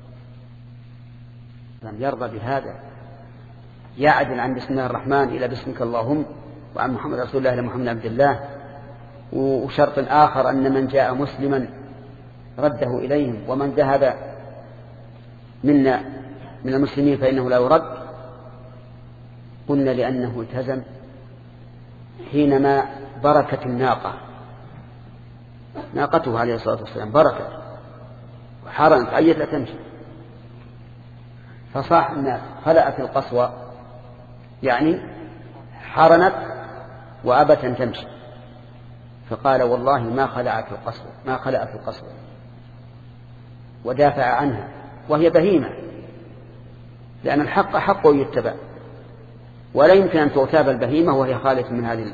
لم يرضى بهذا يعدل عن بسم الله الرحمن إلى باسمك اللهم وعن محمد رسول الله إلى محمد عبد الله، وشرط آخر أن من جاء مسلما رده إليهم ومن ذهب منا من المسلمين فإنه لا يرد. قلنا لأنه التزم حينما بركت الناقة ناقته عليه الصلاة والسلام بركت وحارنت عيت لا تمشي، فصاح الناس خلأت القصوى يعني حارنت وأبت أن تمشي، فقال والله ما خلعت القصوى ما خلأت القصوى ودافع عنها وهي بهيمة، لأن الحق حق يتبع ولا يمكن أن تغتاب البهيمة وهي خالية من هذه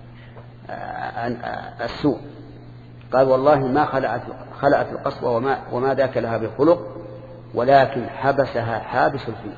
السوء. قال والله ما خلأت خلأت القصوى وما, وما ذاك لها بخلق ولكن حبسها حابس الفيل.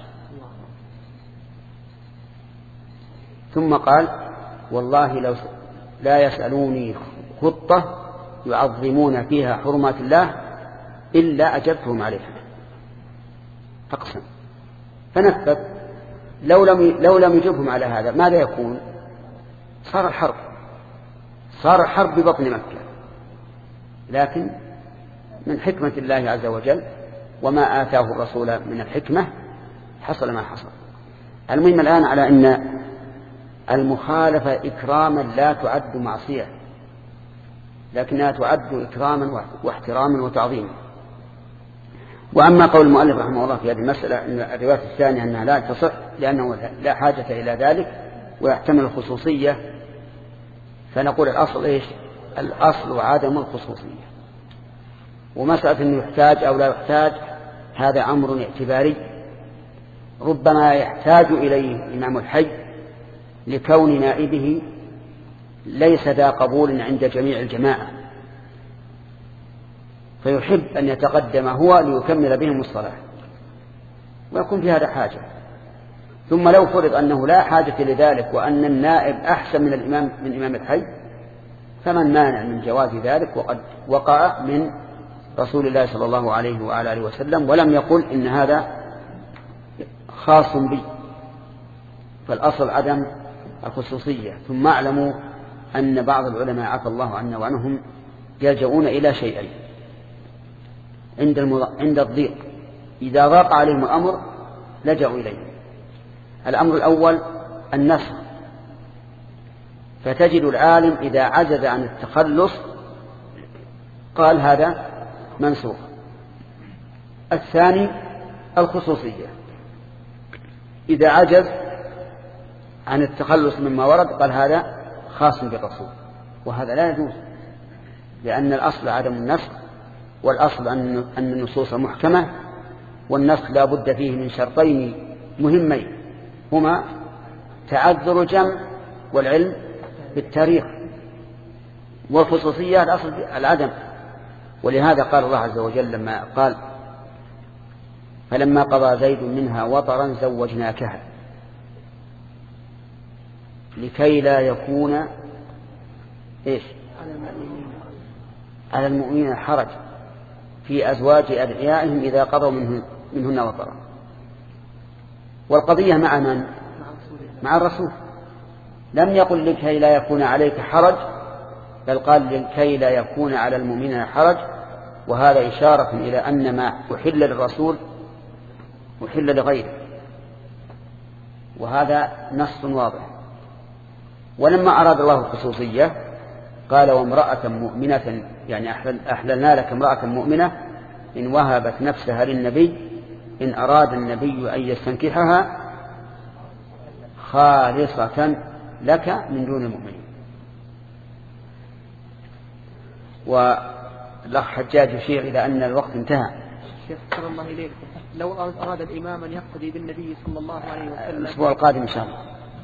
ثم قال والله لو لا يسألوني خطة يعظمون فيها حرمات الله إلا أجبتهم عليها. أقسم فنفذ. لو لم لو لم يجبهم على هذا ماذا يكون؟ صار الحرب صار الحرب ببطن مكة. لكن من حكمة الله عز وجل وما آتاه الرسول من الحكمة حصل ما حصل. المهم الآن على أن المخالفة إكراما لا تعد معصية، لكنها تعد إكراما واحتراما وتعظيما. وأما قول المؤلف رحمه الله في هذه المسألة أن الرواية الثانية أنها لا تصح لأنه لا حاجة إلى ذلك ويحتمل الخصوصية، فنقول الأصل إيش؟ الأصل عدم الخصوصية. ومسألة أنه يحتاج أو لا يحتاج هذا أمر اعتباري، ربما يحتاج إليه إمام الحي لكون نائبه ليس ذا قبول عند جميع الجماعة فيحب أن يتقدم هو ليكمل بهم الصلاة ويكون في هذا حاجة. ثم لو فرض أنه لا حاجة لذلك وأن النائب أحسن من الإمام من إمام الحي فمن مانع من جواز ذلك؟ وقد وقع من رسول الله صلى الله عليه وعلى آله وسلم ولم يقل إن هذا خاص بي، فالأصل عدم الخصوصية. ثم اعلموا أن بعض العلماء عفى الله عنا وعنهم يلجؤون إلى شيئين عند عند الضيق، إذا ضاق عليهم الأمر لجأوا إليه. الأمر الأول النسخ، فتجد العالم إذا عجز عن التخلص قال هذا منسوخ. الثاني الخصوصية، إذا عجز عن التخلص مما ورد قال هذا خاص بالرسول، وهذا لا يجوز، لأن الأصل عدم النسخ، والأصل أن النصوص محكمة، والنسخ لا بد فيه من شرطين مهمين هما تعذر الجمع والعلم بالتاريخ، والخصوصية الأصل العدم. ولهذا قال الله عز وجل لما قال فلما قضى زيد منها وطرا زوجناكها لكي لا يكون إيش على المؤمنين حرج في أزواج أدعيائهم إذا قضوا منهن, منهن وطرا. والقضية مع من؟ مع الرسول. لم يقل لكي لا يكون عليك حرج، بل قال لكي لا يكون على المؤمنين حرج، وهذا إشارة إلى أن ما أحل للرسول أحل لغيره، وهذا نص واضح. ولما أراد الله الخصوصية قال وامرأة مؤمنة، يعني أحللنا لك امرأة مؤمنة إن وهبت نفسها للنبي إن أراد النبي أن يستنكحها خالصة لك من دون المؤمنين. والأخ حجاج يشير إلى أن الوقت انتهى. شيخ صلى الله إليك، لو أراد الإمام أن يقتدي بالنبي صلى الله عليه وسلم الأسبوع القادم إن شاء الله.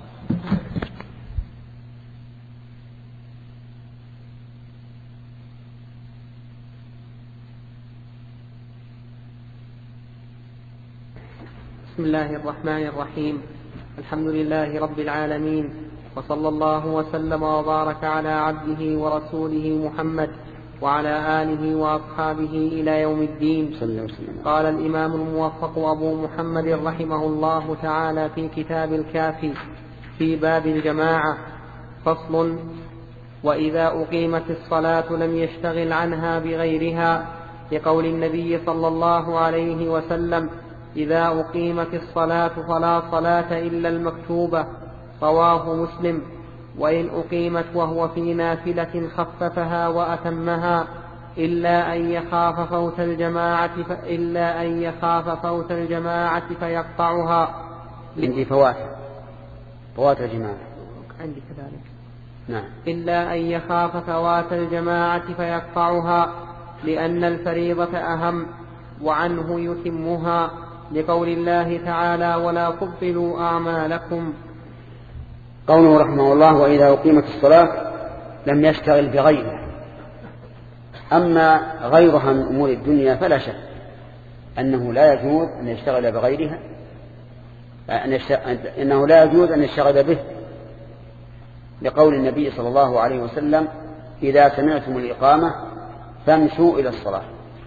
بسم الله الرحمن الرحيم. الحمد لله رب العالمين، وصلى الله وسلم وبارك على عبده ورسوله محمد وعلى آله وأصحابه إلى يوم الدين. قال الإمام الموفق أبو محمد رحمه الله تعالى في كتاب الكافي في باب الجماعة: فصل: وإذا أقيمت الصلاة لم يشتغل عنها بغيرها، لقول النبي صلى الله عليه وسلم: إذا أقيمت الصلاة فلا صلاة إلا المكتوبة، رواه مسلم. وإن أقيمت وهو في نافلة خففها وأتمها إلا أن يخاف فوت الجماعة ف... إلا أن يخاف فوت الجماعة فيقطعها. عندي فوات فوات الجماعة عندي كذلك. نعم. إلا أن يخاف فوات الجماعة فيقطعها، لأن الفريضة أهم وعنه يتمها، لقول الله تعالى: ولا تبطلوا أعمالكم. قوله رحمه الله: وإذا أقيمت الصلاة لم يشتغل بغيره. أما غيرها من أمور الدنيا فلا شك أنه لا يجوز أن يشتغل بغيرها، أن يشتغل أنه لا يجوز أن يشتغل به، لقول النبي صلى الله عليه وسلم: إذا سمعتم الإقامة فامشوا إلى الصلاة.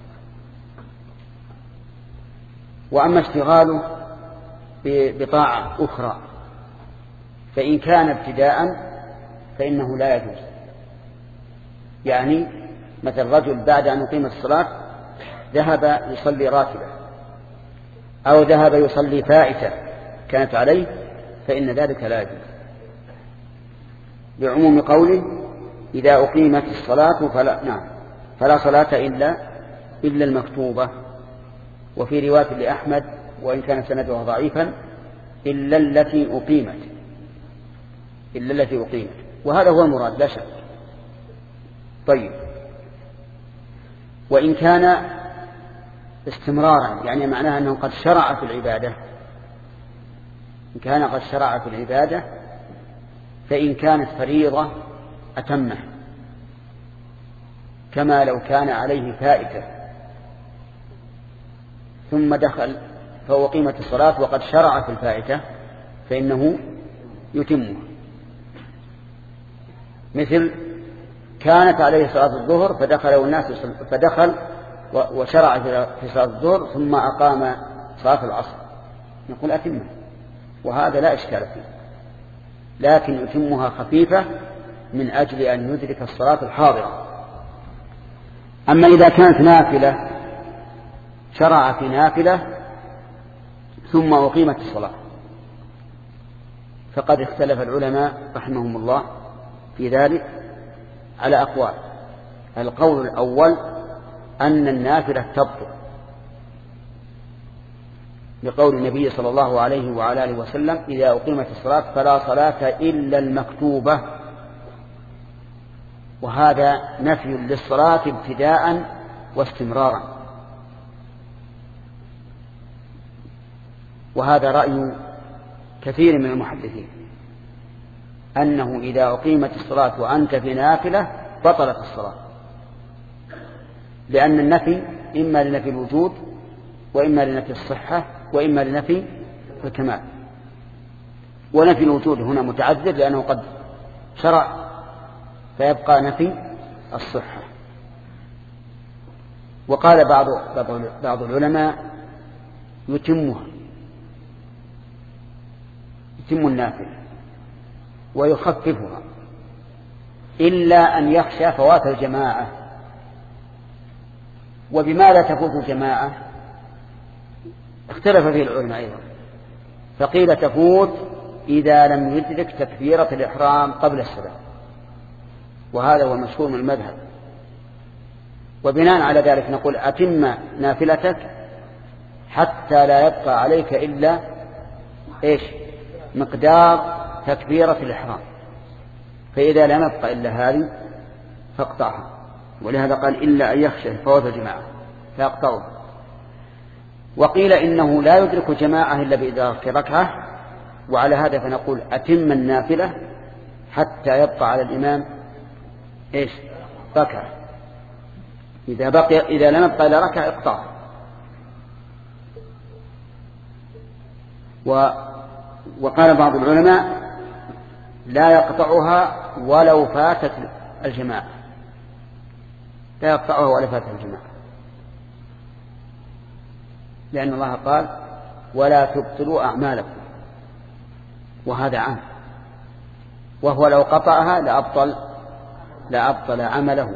وأما اشتغاله بطاعة أخرى فإن كان ابتداء فإنه لا يجوز. يعني مثل رجل بعد أن يقيم الصلاة ذهب يصلي راتبة أو ذهب يصلي فائتة كانت عليه، فإن ذلك لا يجوز، بعموم قوله: إذا أقيمت الصلاة فلا, نعم فلا صلاة إلا إلا المكتوبة. وفي رواية لأحمد وإن كان سندها ضعيفا: إلا التي أقيمت إلا التي أقيمت وهذا هو المراد لا شك. طيب، وإن كان استمرارا، يعني معناها أنه قد شرع في العبادة، إن كان قد شرع في العبادة فإن كانت فريضة أتمه، كما لو كان عليه فائتة ثم دخل فأقيمت الصلاة وقد شرع في الفائتة فإنه يتمه. مثل كانت عليه صلاة الظهر فدخل والناس فدخل وشرع في صلاة الظهر ثم أقام صلاة العصر، نقول أتمه، وهذا لا إشكال فيه، لكن يتمها خفيفة من أجل أن يدرك الصلاة الحاضرة. أما إذا كانت نافلة، شرع في نافلة ثم أقيمت الصلاة، فقد اختلف العلماء رحمهم الله في ذلك على أقوال. القول الأول أن النافلة تبطل، بقول النبي صلى الله عليه وعلى آله وسلم: إذا أقيمت الصلاة فلا صلاة إلا المكتوبة، وهذا نفي للصلاة ابتداء واستمرارا. وهذا رأي كثير من المحدثين أنه إذا أقيمت الصلاة وأنت في نافلة بطلت الصلاة، لأن النفي إما لنفي الوجود وإما لنفي الصحة وإما لنفي الكمال. ونفي الوجود هنا متعذر لأنه قد شرع، فيبقى نفي الصحة. وقال بعض بعض العلماء يتمها يتم النافلة ويخففها إلا أن يخشى فوات الجماعة. وبماذا تفوت الجماعة؟ اختلف فيه العلماء أيضا، فقيل تفوت إذا لم يدرك تكبيرة الإحرام قبل الصلاة، وهذا هو مشهور من المذهب. وبناء على ذلك نقول أتم نافلتك حتى لا يبقى عليك إلا إيش؟ مقدار تكبيرة الإحرام، فإذا لم يبقى إلا هذه فاقطعها. ولهذا قال إلا أن يخشى فوات الجماعة فيقطعها. وقيل إنه لا يدرك جماعة إلا بإدراك ركعة، وعلى هذا فنقول أتم النافلة حتى يبقى على الإمام إيش؟ ركعة. إذا بقي إذا لم يبقى إلا ركعة اقطعها. و وقال بعض العلماء لا يقطعها ولو فاتت الجماعة، لا يقطعها ولو فاتت الجماعة، لأن الله قال ولا تبطلوا أعمالكم، وهذا عام، وهو لو قطعها لأبطل لأبطل عمله.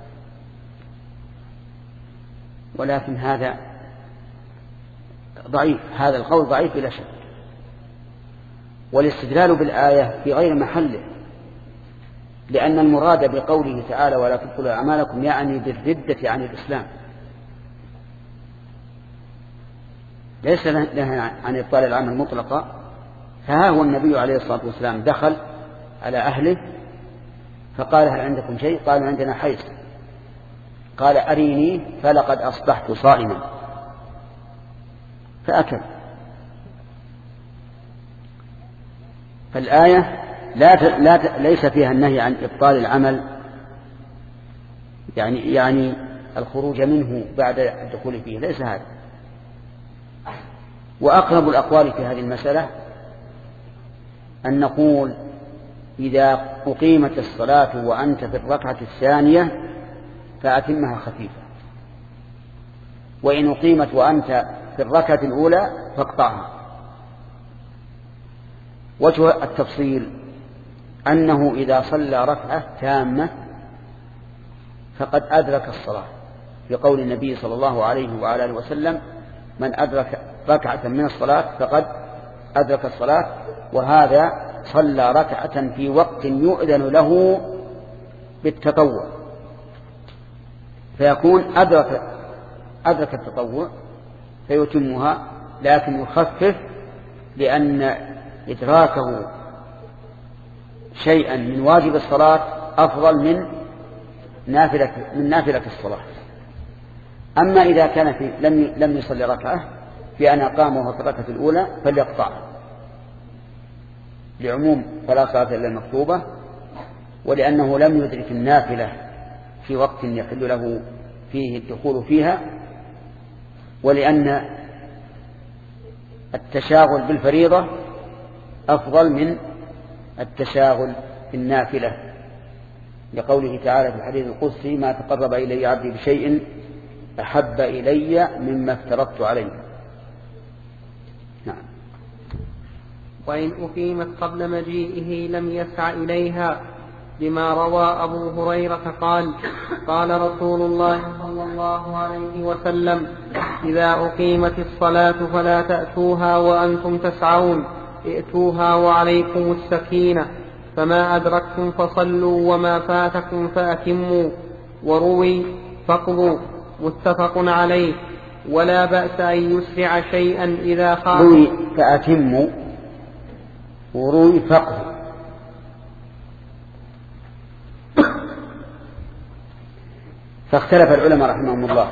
ولكن هذا ضعيف، هذا القول ضعيف بلا شك. والاستدلال بالآية في غير محله، لأن المراد بقوله تعالى ولا تبطلوا أعمالكم يعني بالردة عن الإسلام، ليس لها عن إبطال العمل مطلقا. فها هو النبي عليه الصلاة والسلام دخل على أهله فقال هل عندكم شيء؟ قالوا عندنا حيث. قال أريني فلقد أصبحت صائما، فأكل. فالآية لا ت... لا ت... ليس فيها النهي عن إبطال العمل، يعني يعني الخروج منه بعد الدخول فيه، ليس هذا. وأقرب الأقوال في هذه المسألة أن نقول إذا أقيمت الصلاة وأنت في الركعة الثانية فأتمها خفيفة، وإن أقيمت وأنت في الركعة الأولى فاقطعها. وجه التفصيل أنه إذا صلى ركعة تامة فقد أدرك الصلاة، بقول النبي صلى الله عليه وعلى آله وسلم من أدرك ركعة من الصلاة فقد أدرك الصلاة. وهذا صلى ركعة في وقت يؤذن له بالتطوع، فيكون أدرك أدرك التطوع فيتمها، لكن يخفف لأن إدراكه شيئا من واجب الصلاة أفضل من نافلة من نافلة الصلاة. أما إذا كان في لم لم يصلي ركعة بأن أقامه في الركعة الأولى فليقطعها، لعموم فلا صلاة إلا المكتوبة، ولأنه لم يدرك النافلة في وقت يحل له فيه الدخول فيها، ولأن التشاغل بالفريضة أفضل من التشاغل بالنافلة، لقوله تعالى في الحديث القدسي ما تقرب إلي عبدي بشيء أحب إلي مما افترضت عليه. نعم. وإن أقيمت قبل مجيئه لم يسع إليها، لما روى أبو هريرة قال قال رسول الله صلى الله عليه وسلم إذا أقيمت الصلاة فلا تأتوها وأنتم تسعون، ائتوها وعليكم السكينة، فما أدركتم فصلوا وما فاتكم فأتموا. وروي فقضوا، متفق عليه. ولا بأس أن يسرع شيئا إذا خاف. روي فأتموا وروي فقضوا. فاختلف العلماء رحمهم الله،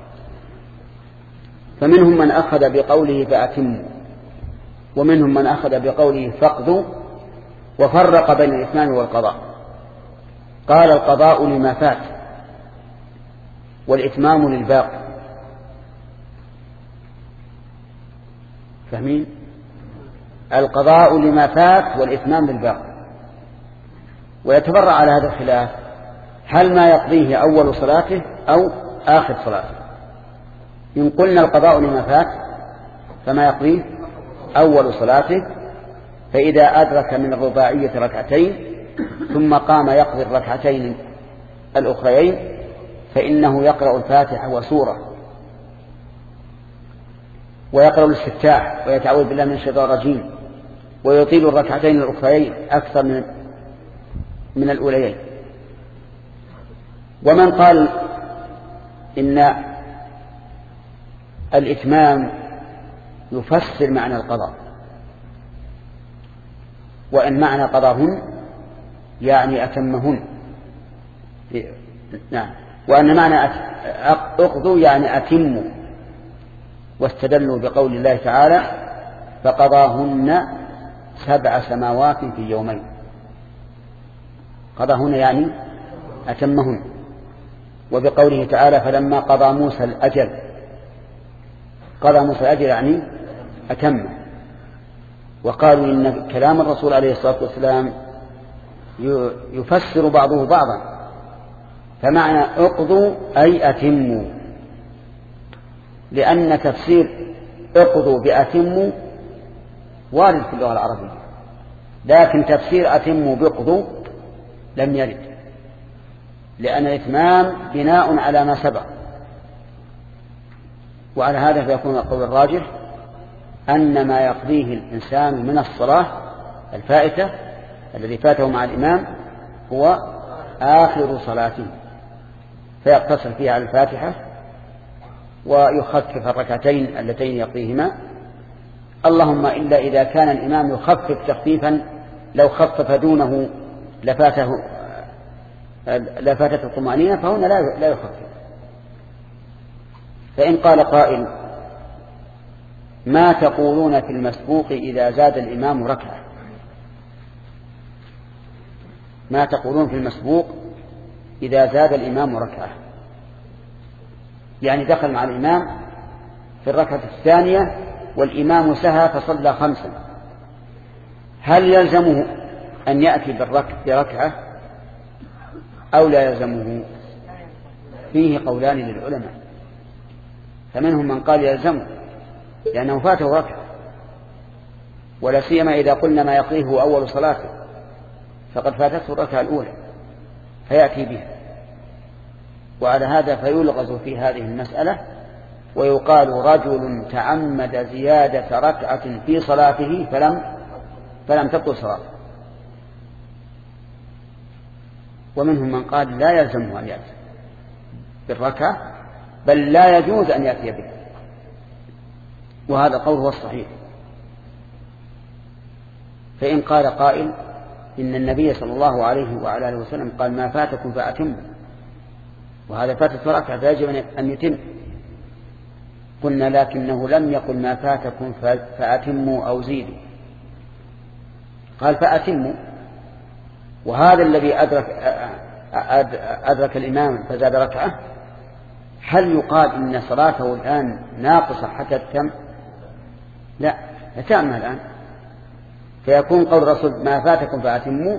فمنهم من أخذ بقوله فأتموا، ومنهم من أخذ بقوله فقضوا، وفرق بين الإتمام والقضاء. قال القضاء لما فات والإتمام للباقي. فاهمين؟ القضاء لما فات والإتمام للباقي. ويتبرع على هذا الخلاف هل ما يقضيه أول صلاته أو آخر صلاته. إن قلنا القضاء لما فات فما يقضيه أول صلاته، فإذا أدرك من الرباعية ركعتين ثم قام يقضي الركعتين الأخريين فإنه يقرأ الفاتحة وسورة ويقرأ الاستفتاح ويتعوذ بالله من الشيطان الرجيم ويطيل الركعتين الأخريين أكثر من من الأوليين. ومن قال إن الإتمام يفسر معنى القضاء، وإن معنى قضاهن يعني أتمهن، نعم، وأن معنى أقضوا يعني أتموا، واستدلوا بقول الله تعالى فقضاهن سبع سماوات في يومين. قضاهن يعني أتمهن. وبقوله تعالى فلما قضى موسى الأجل، قضى موسى الأجل يعني أتم. وقالوا إن كلام الرسول عليه الصلاة والسلام يفسر بعضه بعضا، فمعنى اقضوا أي أتموا، لأن تفسير اقضوا بأتموا وارد في اللغة العربية، لكن تفسير أتموا بقضوا لم يرد، لأن الإتمام بناء على ما سبق. وعلى هذا فيكون القول الراجح أن ما يقضيه الإنسان من الصلاة الفائتة الذي فاته مع الإمام هو آخر صلاته، فيقتصر فيها على الفاتحة ويخفف الركعتين اللتين يقضيهما، اللهم إلا إذا كان الإمام يخفف تخفيفا لو خفف دونه لفاته لفاتت الطمأنينة، فهنا لا يخفف. فإن قال قائل ما تقولون في المسبوق إذا زاد الإمام ركعة؟ ما تقولون في المسبوق إذا زاد الإمام ركعة؟ يعني دخل مع الإمام في الركعة الثانية والإمام سهى فصلى خمسا، هل يلزمه أن يأتي بركعة أو لا يلزمه؟ فيه قولان للعلماء، فمنهم من قال يلزمه لأنه فاته ركعة، ولا سيما إذا قلنا ما يقضيه أول صلاته فقد فاتته الركعة الأولى فيأتي بها. وعلى هذا فيلغز في هذه المسألة ويقال رجل تعمد زيادة ركعة في صلاته فلم فلم تبطل صلاته. ومنهم من قال لا يلزمه أن يأتي بالركعة بل لا يجوز أن يأتي به، وهذا قول هو الصحيح. فإن قال قائل إن النبي صلى الله عليه وعلى آله وسلم قال ما فاتكم فأتموا، وهذا فاتت ركعة فيجب أن يتم، قلنا لكنه لم يقل ما فاتكم فأتموا أو زيدوا، قال فأتموا. وهذا الذي أدرك, أدرك الإمام فزاد ركعة هل يقال إن صلاته الآن ناقصة حتى تتم؟ لا، تتمها الآن. فيكون قول الرسول ما فاتكم فأتموا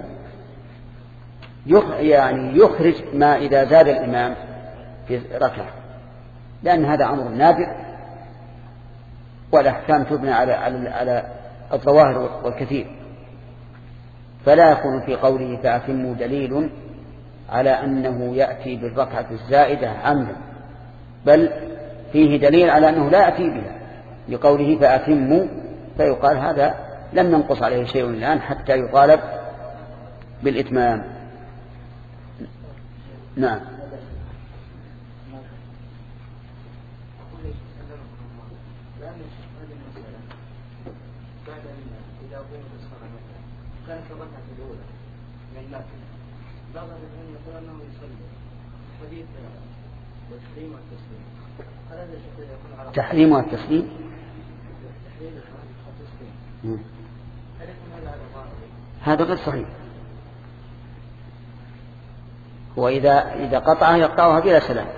يعني يخرج ما إذا زاد الإمام في ركعة، لأن هذا أمر نادر والأحكام تبنى على على على الظواهر والكثير، فلا يكون في قوله فأتموا دليل على أنه يأتي بالركعة الزائدة عمدا، بل فيه دليل على أنه لا يأتي بها لقوله فأتموا، فيقال هذا لم ينقص عليه شيء الآن حتى يطالب بالإتمام. نعم. كانت الركعة الأولى من النافلة، بعض الذين يقول أنه يصلي حديث والتحريم والتسليم، هل هذا شيء يكون على تحريم والتسليم؟ تحريم والتسليم هل يكون هذا على ظاهره؟ هذا غير صحيح. وإذا إذا قطعها يقطعها بلا سلام،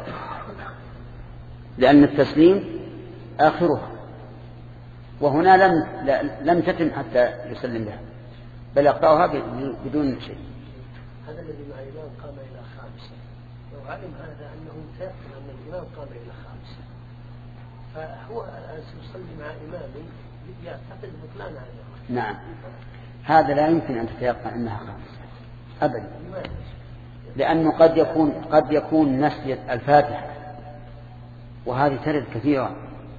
لأن التسليم آخرها، وهنا لم لم تتم حتى يسلم لها، بل يقطعها بدون شيء. هذا الذي مع الإمام قام إلى خامسة، لو علم هذا أنه متيقن أن الإمام قام إلى خامسة فهو يصلي مع إمامه يعتقد بطلان هذا. نعم، هذا لا يمكن أن تتيقن أنها خامسة أبدا، لأنه قد يكون قد يكون نسي الفاتحة، وهذه ترد كثيرا.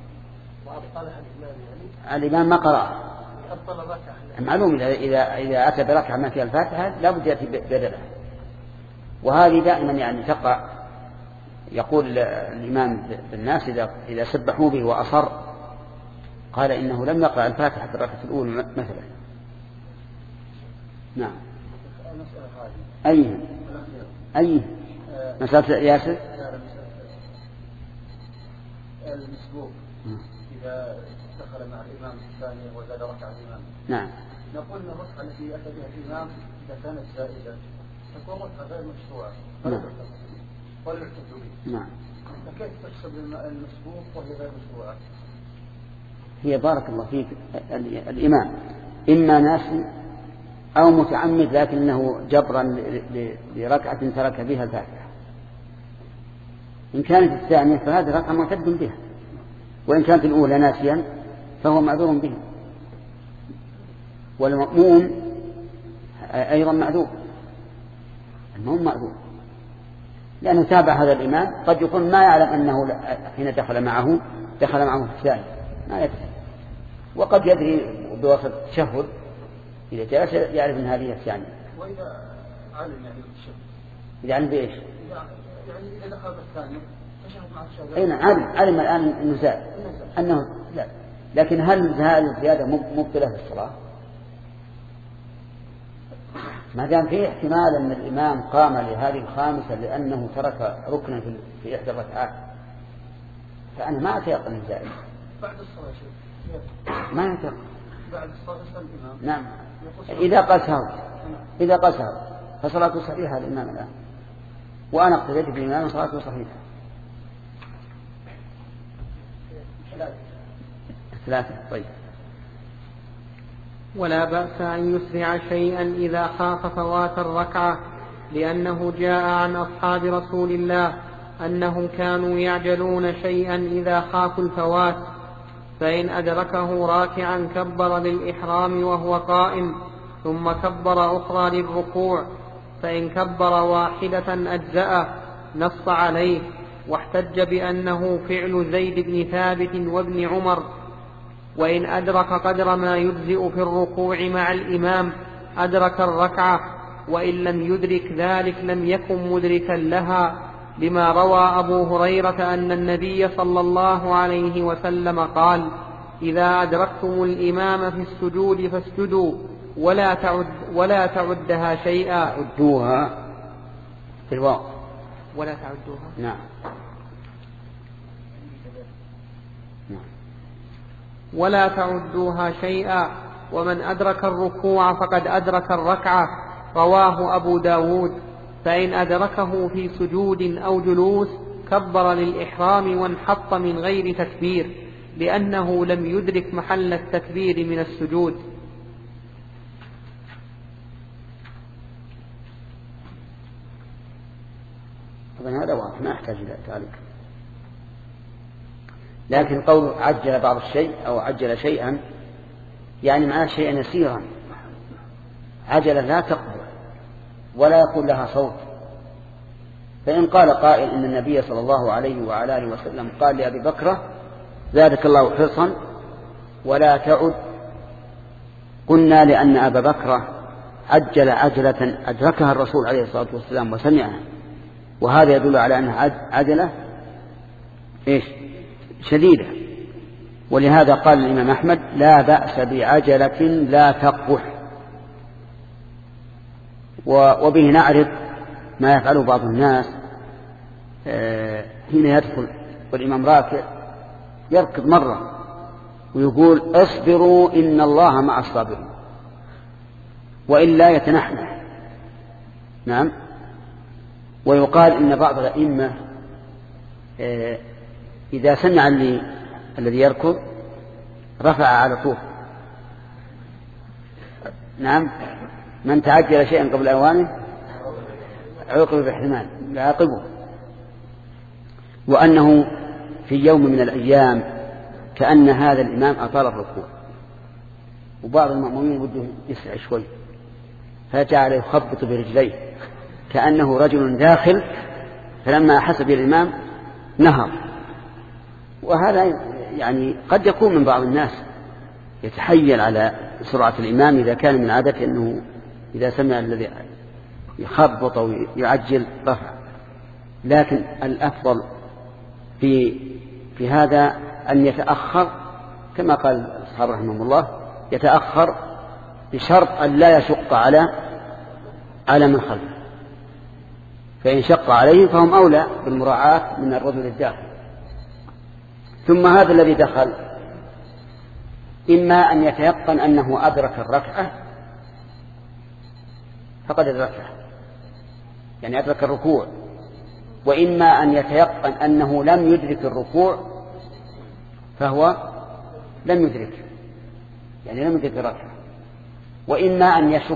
الإمام ما قرأ، معلوم إذا إذا أتى بركعة ما فيها الفاتحة لا بد يأتي بدلها، وهذه دائما يعني تقع. يقول الإمام بالناس إذا إذا سبحوا به وأصر قال إنه لم يقرأ الفاتحة في الركعة الأولى مثلا. نعم. أي أي مسألة ياسر المسبوق إذا دخل مع الإمام الثاني وزاد ركعة الإمام. نعم. نقول أن الركعة التي أتى بها الإمام إذا كانت زائدة تكون ركعة غير مشروعة. نعم. ولا يعتد به. نعم. فكيف تحسب المسبوق وهي غير مشروعة؟ هي بارك الله فيك الإمام إما ناسي أو متعمد لكنه جبرا لركعة ترك بها الفاتحة. إن كانت الثانية فهذه ركعة معتد بها، وإن كانت الأولى ناسيا فهو معذور به. والمأموم أيضا معذور، المأموم معذور لأنه تابع هذا الإمام، قد يكون ما يعلم أنه حين دخل معه دخل معه في الثاني ما يدري، وقد يدري بوسط التشهد إذا جلس يعرف أن هذه الثانية. وإذا علم يعني التشهد إذا علم بإيش؟ يعني إذا دخل الثاني تشهد مع التشهد. أين علم علم الآن أنه زاد أنه لا، لكن هل هذه الزيادة مبطلة في الصلاة؟ ما دام فيه احتمال أن الإمام قام لهذه الخامسة لأنه ترك ركنا في إحدى الركعات فأنا ما أتيقن الزائد. بعد الصلاة شيء ما يتيقن بعد الصلاة الإمام. نعم. إذا قسر إذا قسر فصلاته صحيحة الإمام الآن، وأنا اقتديت بالإمام صلاته صحيحة. ثلاثة. طيب. ولا بأس أن يسرع شيئا إذا خاف فوات الركعة، لأنه جاء عن أصحاب رسول الله أنهم كانوا يعجلون شيئا إذا خافوا الفوات، فإن أدركه راكعا كبر للإحرام وهو قائم، ثم كبر أخرى للركوع، فإن كبر واحدة أجزأه، نص عليه، واحتج بأنه فعل زيد بن ثابت وابن عمر. وإن أدرك قدر ما يجزئ في الركوع مع الإمام أدرك الركعة، وإن لم يدرك ذلك لم يكن مدركا لها، لما روى أبو هريرة أن النبي صلى الله عليه وسلم قال: إذا أدركتم الإمام في السجود فاسجدوا ولا تعد ولا تعدها شيئا. عدوها في الواو ولا تعدوها. نعم. ولا تعدوها شيئا. ومن أدرك الركوع فقد أدرك الركعة، رواه أبو داود. فإن أدركه في سجود أو جلوس كبر للإحرام وانحط من غير تكبير، لأنه لم يدرك محل التكبير من السجود. طبعا هذا واضح ما أحتاج إلى تعليق، لكن قول عجل بعض الشيء أو عجل شيئا يعني معاه شيئا يسيرا، عجل لا تقبل ولا يكون لها صوت. فإن قال قائل إن النبي صلى الله عليه وعلى آله وسلم قال لأبي بكر: زادك الله حرصا ولا تعد، قلنا لأن أبا بكر عجل عجلة أدركها الرسول عليه الصلاة والسلام وسمعها، وهذا يدل على أنها عجلة إيش شديدة. ولهذا قال الإمام أحمد: لا بأس بعجلة لا تقبح. وبه نعرف ما يفعله بعض الناس حين يدخل والإمام راكع يركض مرة ويقول: اصبروا إن الله مع الصابرين، وإلا يتنحنح. نعم. ويقال إن بعض الأئمة إذا سمع اللي الذي يركض رفع على طول. نعم. من تعجل شيئا قبل أوانه عوقب باحتمال لا عاقبه. وأنه في يوم من الأيام كأن هذا الإمام أطال الركوع، وبعض المأمومين بده يسرع شوي، فجعل يخبط برجليه كأنه رجل داخل، فلما أحس بالإمام نهض. وهذا يعني قد يكون من بعض الناس يتحيل على سرعة الإمام إذا كان من عادته أنه إذا سمع الذي يخبط أو يعجل رفع. لكن الأفضل في في هذا أن يتأخر كما قال الصحابة رحمهم الله، يتأخر بشرط أن لا يشق على على من خلفه، فإن شق عليه فهم أولى بالمراعاة من الرجل الداخل. ثم هذا الذي دخل إما أن يتيقن أنه أدرك الركعة فقد أدركها، يعني أدرك الركوع، وإما أن يتيقن أنه لم يدرك الركوع فهو لم يدرك، يعني لم يدرك الركعة. وإما أن يشك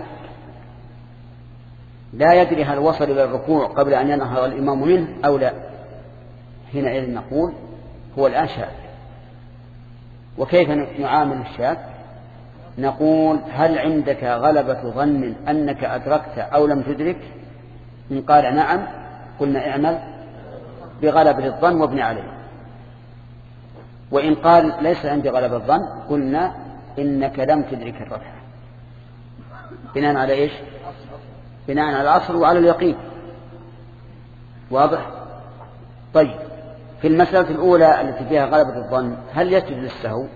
لا يدري هل وصل إلى الركوع قبل أن ينهض الإمام منه أو لا، حينئذ نقول هو الآن شاك. وكيف نعامل الشاك؟ نقول هل عندك غلبة ظن أنك أدركت أو لم تدرك؟ إن قال نعم قلنا اعمل بغلبة الظن وابن عليه، وإن قال ليس عندي غلبة الظن قلنا إنك لم تدرك الركعة، بناء على إيش؟ بناء على الأصل وعلى اليقين. واضح؟ طيب، في المسألة الأولى التي فيها غلبة الظن هل يسجد للسهو؟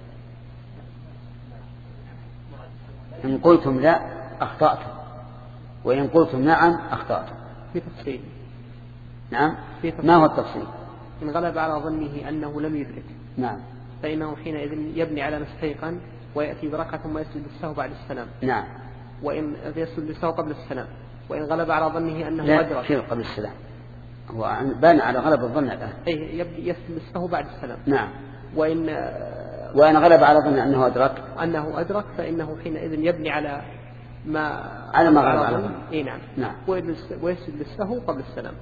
إن قلتم لا أخطأتم، وإن قلتم نعم أخطأتم. في تفصيل. نعم، في تفصيل. ما هو التفصيل؟ إن غلب على ظنه أنه لم يدرك، نعم، فإنه حينئذ يبني على ما استيقن ويأتي بركعة ثم يسجد للسهو بعد السلام. نعم. وإن يسجد للسهو قبل السلام، وإن غلب على ظنه أنه لا أدرك. لا قبل السلام، هو بان على غلب الظن الآن. أي يسجد للسهو بعد السلام. نعم. وإن وإن غلب على ظن أنه أدرك أنه أدرك فإنه حينئذ يبني على ما على ما غلب على ظن. إيه نعم. نعم. ويسجد للسهو قبل السلام.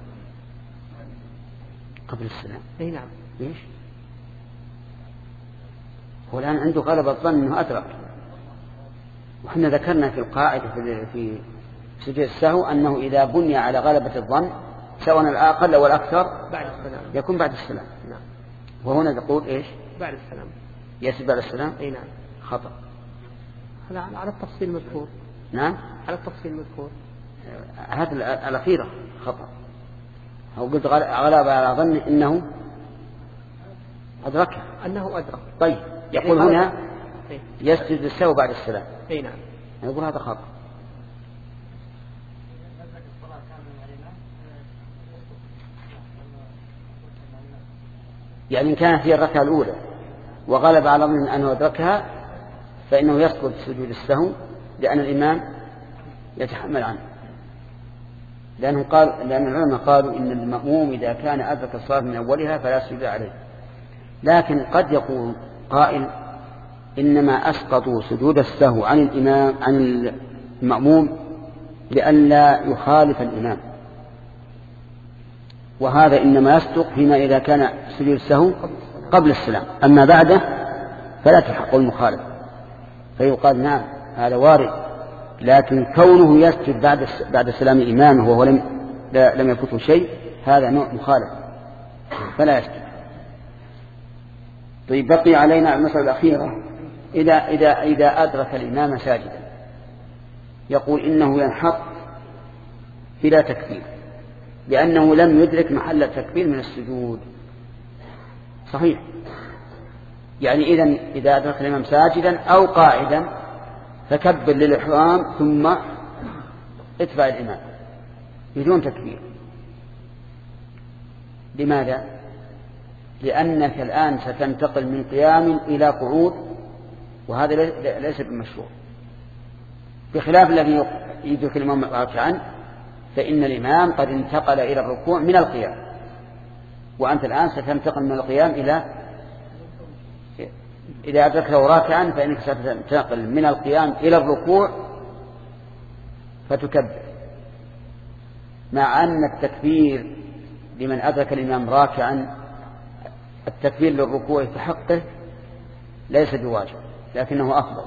قبل السلام. إيه نعم. ليش؟ هو الآن عنده غلب الظن أنه أدرك، وحنا ذكرنا في القاعدة في في سجود السهو أنه إذا بني على غلبة الظن سواء الأقل أو الأكثر بعد السلام يكون بعد السلام. نعم. وهنا تقول إيش؟ بعد السلام. يسجد بعد السلام. أي نعم. خطأ. على على التفصيل المذكور. نعم. على التفصيل المذكور. هذا الأخيرة خطأ. أو قلت غلب على ظن إنه أدركه. أنه أدرك. طيب، يقول يعني هنا إيه؟ يسجد للسهو بعد السلام. أي نعم. يقول هذا خطأ. يعني إن كانت هي الركعة الأولى وغلب على ظن أنه أدركها فإنه يسقط سجود السهو، لأن الإمام يتحمل عنه، لأنه قال لأن العلماء قالوا إن المأموم إذا كان أدرك الصلاة من أولها فلا سجود عليه. لكن قد يقول قائل إنما أسقطوا سجود السهو عن الإمام عن المأموم لئلا يخالف الإمام، وهذا إنما يصدق فيما إذا كان سجود السهو قبل السلام، أما بعده فلا تحق المخالفة، فيقال نعم هذا وارد، لكن كونه يسجد بعد بعد سلام إمامه وهو لم لم يفوته شيء هذا نوع مخالف فلا يسجد. طيب، بقي علينا المسألة الأخيرة، إذا إذا إذا أدرك الإمام ساجدا يقول إنه ينحط بلا تكبير لأنه لم يدرك محل التكبير من السجود. صحيح، يعني إذن إذا أدرك الإمام ساجدا أو قاعدا فكبر للإحرام ثم اتبع الإمام بدون تكبير. لماذا؟ لأنك الآن ستنتقل من قيام إلى قعود، وهذا ليس بالمشروع، بخلاف الذي يدرك الإمام راكعا فإن الإمام قد انتقل إلى الركوع من القيام، وأنت الآن ستنتقل من القيام إلى إذا أدركته راكعا فإنك ستنتقل من القيام إلى الركوع فتكبر، مع أن التكبير لمن أدرك الإمام راكعا التكبير للركوع في حقه ليس بواجب لكنه أفضل.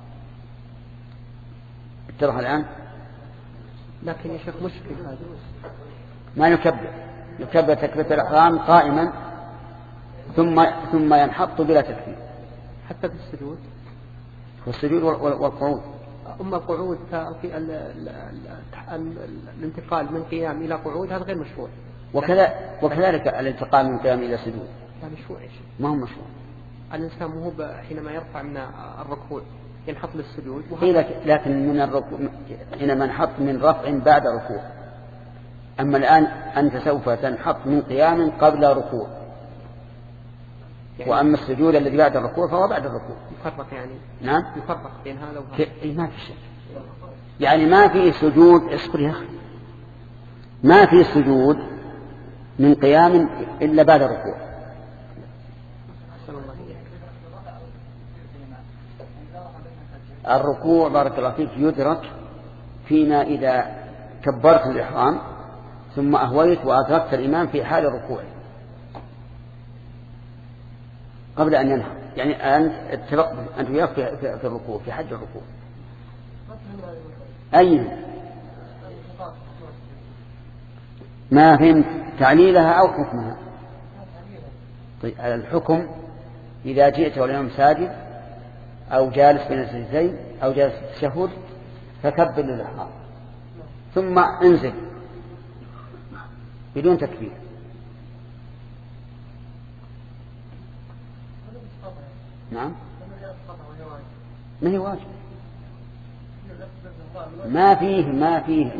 اتضح الآن؟ لكن يا شيخ مشكل هذا، ما يكبر، يكبر تكبيرة الإحرام قائما ثم ثم ينحط بلا تكبير حتى في السجود والسجود والقعود. أما القعود في الانتقال من قيام إلى قعود هذا غير مشروع. وكذا وكذلك الانتقال من قيام إلى سجود هذا مشروع. ما هو مشروع. الإنسان مو حينما يرفع من الركوع ينحط للسجود. لكن من الركوع حينما نحط من رفع بعد ركوع. أما الآن أنت سوف تنحط من قيام قبل ركوع، يعني وأما السجود الذي بعد الركوع فهو بعد الركوع. يفرق يعني. نعم. يفرق بين هذا وهذا. ك... ما في شيء. يعني ما في سجود، اصبر يا أخي، ما في سجود من قيام إلا بعد الركوع. الركوع بارك الله فيك يدرك فيما إذا كبرت الإحرام ثم أهويت وأدركت الإمام في حال الركوع قبل أن ينهض، يعني أنت اتفقت أنت وياك في الركوع في حج الركوع. أي ما فهمت تعليلها أو حكمها؟ طيب الحكم إذا جئت والإمام ساجد أو جالس بين السجدتين أو جالس في التشهد فكبر للإحرام ثم انزل بدون تكبير. نعم ما هي واجب، ما فيه ما فيه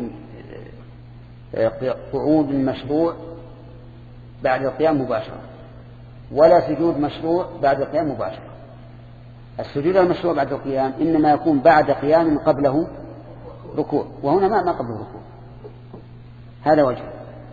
قعود مشروع بعد القيام مباشرة ولا سجود مشروع بعد القيام مباشرة. السجود المشروع بعد القيام إنما يكون بعد قيام قبله ركوع، وهنا ما ما قبله ركوع. هذا وجه.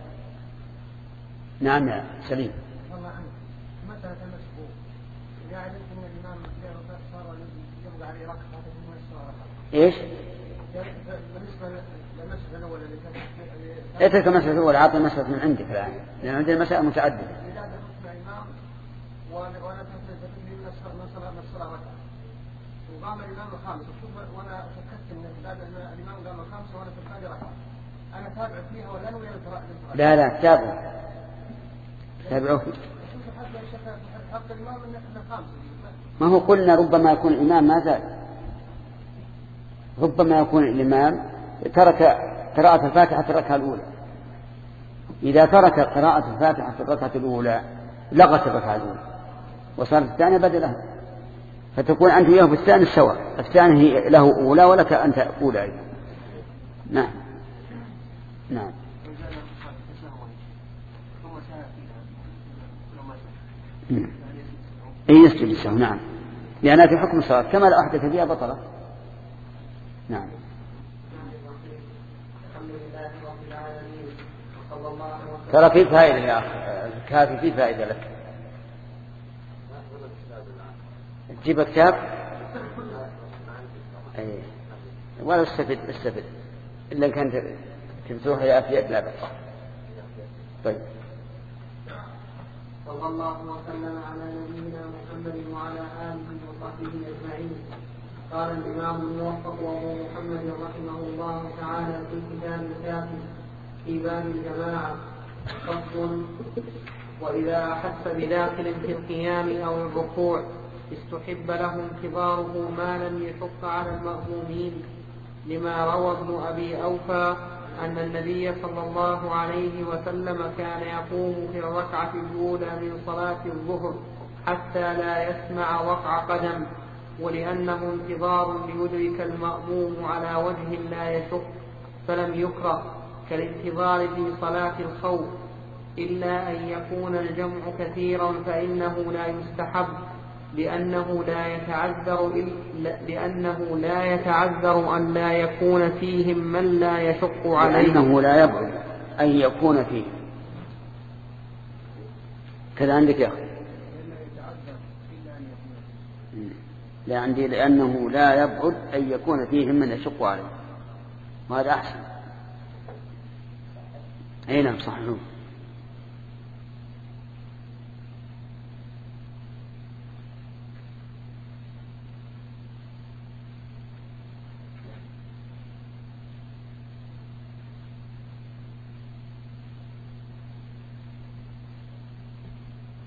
نعم يا سليم. مسألة المسبوق إذا علمت أن الإمام صار يبقى عليه ركعة إيش؟ بالنسبة للمسألة الأولى اللي كانت اترك المسألة الأولى، عطي مسألة من عندك الآن، لأن عندنا مسائل متعددة. إذا دخلت مع إمام وأنا تنتظر من الصلاة من الصلاة من الصلاة ركعة وقام الإمام الخامس وشوف وأنا شككت إن بعد أن الإمام قام الخامس وأنا في الثانية ركعة أنا تابع فيها ولا أنا ويا لا لا تابعوا تابعوه. ما هو قلنا ربما يكون الإمام ما زال، ربما يكون الإمام ترك قراءة الفاتحة في الركعة الأولى. إذا ترك قراءة الفاتحة في الركعة الأولى لغت الركعة الأولى وصارت الثانية بدلها، فتكون أنت وياه في الثاني سواء، الثاني له أولى ولك أنت أولى أيضا. نعم نعم. أي يسجد السهو نعم، لأنها في حكم الصلاة كما لو أحدث فيها بطلة. نعم. ترى في فائدة يا أخي الكافي، في فائدة لك. تجيب كتاب أي ولا استفد استفد إلا كانت تفتوح يا أفيد لا بأس. طيب. صلى الله وسلم على نبينا محمد وعلى آله وصحبه أجمعين. قال الإمام الموفق وهو محمد رحمه الله تعالى في كتاب الكافي في باب الجماعة فصل: وإذا أحس بداخل في القيام أو الركوع استحب له انتظاره ما لم يشق على المأمومين، لما روى ابن أبي أوفى أن النبي صلى الله عليه وسلم كان يقوم في الركعة الأولى من صلاة الظهر حتى لا يسمع وقع قدم، ولأنه انتظار ليدرك المأموم على وجه لا يشق فلم يكره كالانتظار في صلاة الخوف، إلا أن يكون الجمع كثيرا فإنه لا يستحب، لأنه لا يتعذر لأنه لا يتعذر أن لا يكون فيهم من لا يشق عليه، لأنه لا يبعد أن يكون فيه. كذا عندك يا أخي؟ لا عندي لأنه لا يبعد أن يكون فيهم من يشق عليه، وهذا أحسن. أي نعم صحيح.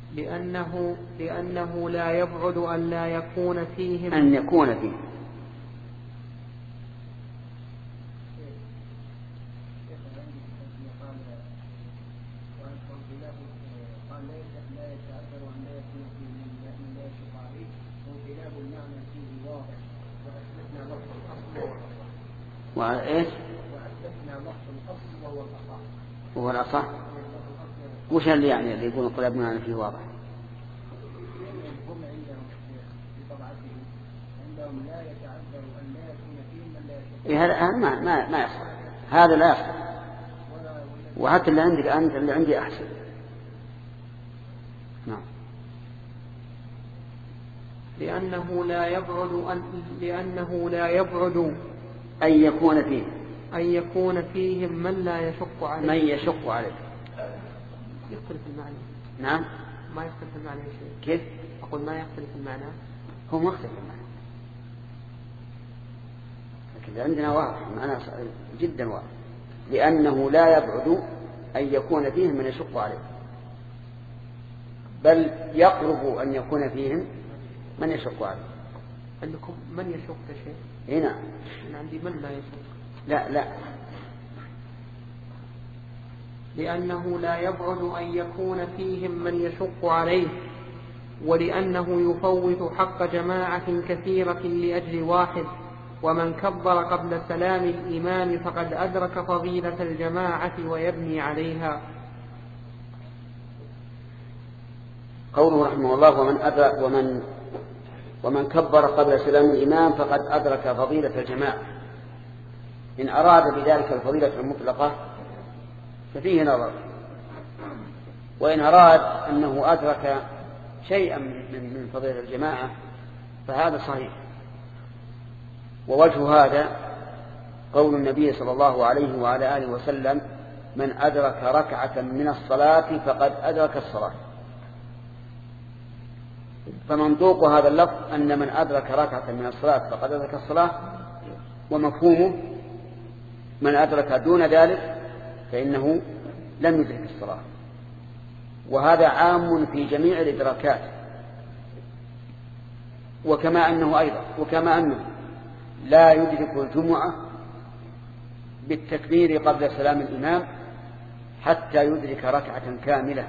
لأنه, لأنه لا يبعد أن لا يكون فيهم أن يكون فيه وإيش؟ وهو الأصح. وش اللي يعني اللي يقول قل ابننا فيه واضح؟ إيه هذا ما ما ما يصح، هذا لا يصح، وحتى اللي عندك أنت اللي عندي أحسن. نعم. لأنه لا يبعد أن لأنه لا يبعد أن يكون فيه أن يكون فيهم من لا يشق عليه من يشق عليه. يختلف المعنى. نعم. ما يختلف المعنى يا شيخ. كيف؟ أقول ما يختلف المعنى. هو مختلف المعنى، لكن عندنا واضح، معنى جدا واضح. لأنه لا يبعد أن يكون فيهم من يشق عليه، بل يقرب أن يكون فيهم من يشق عليه. عندكم من يشق يا شيخ؟ هنا أنا عندي من لا يشق. لا لا لأنه لا يبعد أن يكون فيهم من يشق عليه، ولأنه يفوت حق جماعة كثيرة لأجل واحد، ومن كبر قبل سلام الإمام فقد أدرك فضيلة الجماعة ويبني عليها. قوله رحمه الله ومن أدرك ومن ومن كبر قبل سلام الإمام فقد أدرك فضيلة الجماعة. إن أراد بذلك الفضيلة المطلقة ففيه نظر، وإن أراد أنه أدرك شيئا من فضيلة الجماعة فهذا صحيح. ووجه هذا قول النبي صلى الله عليه وعلى آله وسلم من أدرك ركعة من الصلاة فقد أدرك الصلاة. فمنطوق هذا اللفظ أن من أدرك ركعة من الصلاة فقد أدرك الصلاة، ومفهومه من أدرك دون ذلك فإنه لم يدرك الصلاة. وهذا عام في جميع الإدراكات. وكما أنه أيضا وكما أنه لا يدرك الجمعة بالتكبير قبل سلام الإمام حتى يدرك ركعة كاملة،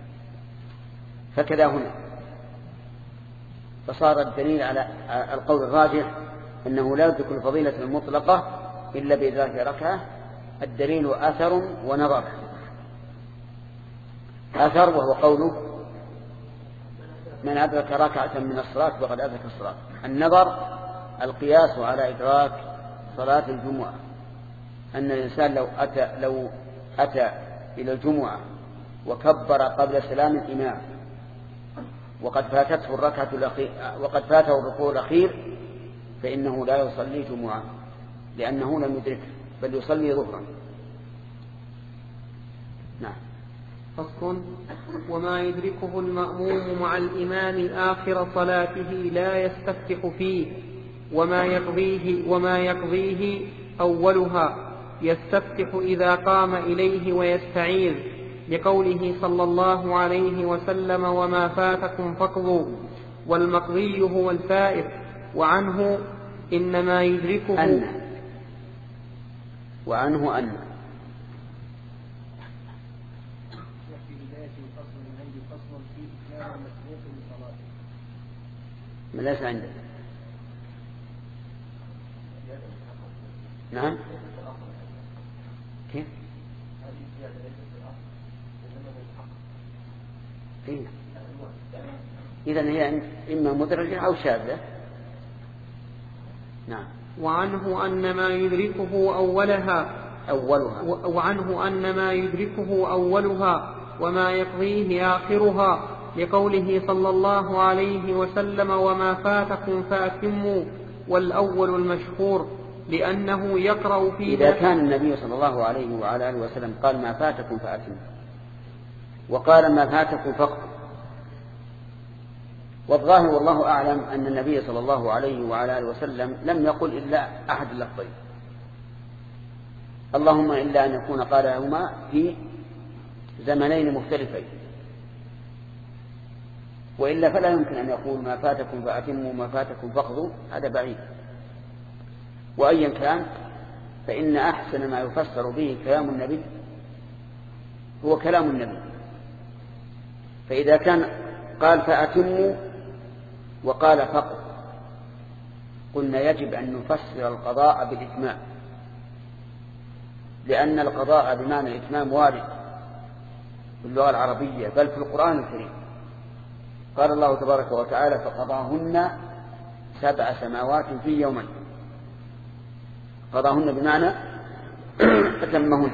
فكذا هنا. فصار الدليل على القول الراجح أنه لا يدرك الفضيلة المطلقة إلا بإدراك ركعة. الدليل أثر ونظر. أثر وهو قوله من أدرك ركعة من الصلاة فقد أدرك الصلاة. النظر القياس على إدراك صلاة الجمعة، أن الإنسان لو أتى, لو أتى إلى الجمعة وكبر قبل سلام الإمام وقد فاتته الركعة الأخير وقد فاته الركوع الأخير فإنه لا يصلي جمعة لأنه لم يدركه بل يصلي ظهرا. نعم. فصل. وما يدركه المأموم مع الإمام آخر صلاته لا يستفتح فيه، وما يقضيه, وما يقضيه أولها يستفتح إذا قام إليه ويستعيذ، لقوله صلى الله عليه وسلم وما فاتكم فاقضوا، والمقضي هو الفائت. وعنه إنما يدركه أن وعنه أن من ليس عندك. نعم. كيف؟ إيه؟ إذن هي إما مدرجة أو شاذة. نعم. وعنه أن ما يدركه أولها أولها وعنه أن ما يدركه أولها وما يقضيه آخرها، لقوله صلى الله عليه وسلم وما فاتكم فأتموا، والأول المشهور لأنه يقرأ في إذا كان النبي صلى الله عليه وعلى آله وسلم قال ما فاتكم فأتموا وقال ما فاتكم فاقضوا، والظاهر والله أعلم أن النبي صلى الله عليه وعلى آله وسلم لم يقل إلا أحد اللفظين، اللهم إلا أن يكون قالهما في زمنين مختلفين. وإلا فلا يمكن أن يقول ما فاتكم فأتموا ما فاتكم فاقضوا، هذا بعيد. وأيا كان فإن أحسن ما يفسر به كلام النبي هو كلام النبي. فإذا كان قال فأتموا وقال فقط قلنا يجب أن نفسر القضاء بالإتمام، لأن القضاء بمعنى الإتمام وارد في اللغة العربية بل في القرآن الكريم. قال الله تبارك وتعالى فقضاهن سبع سماوات في يومين. قضاهن بمعنى أتمهن.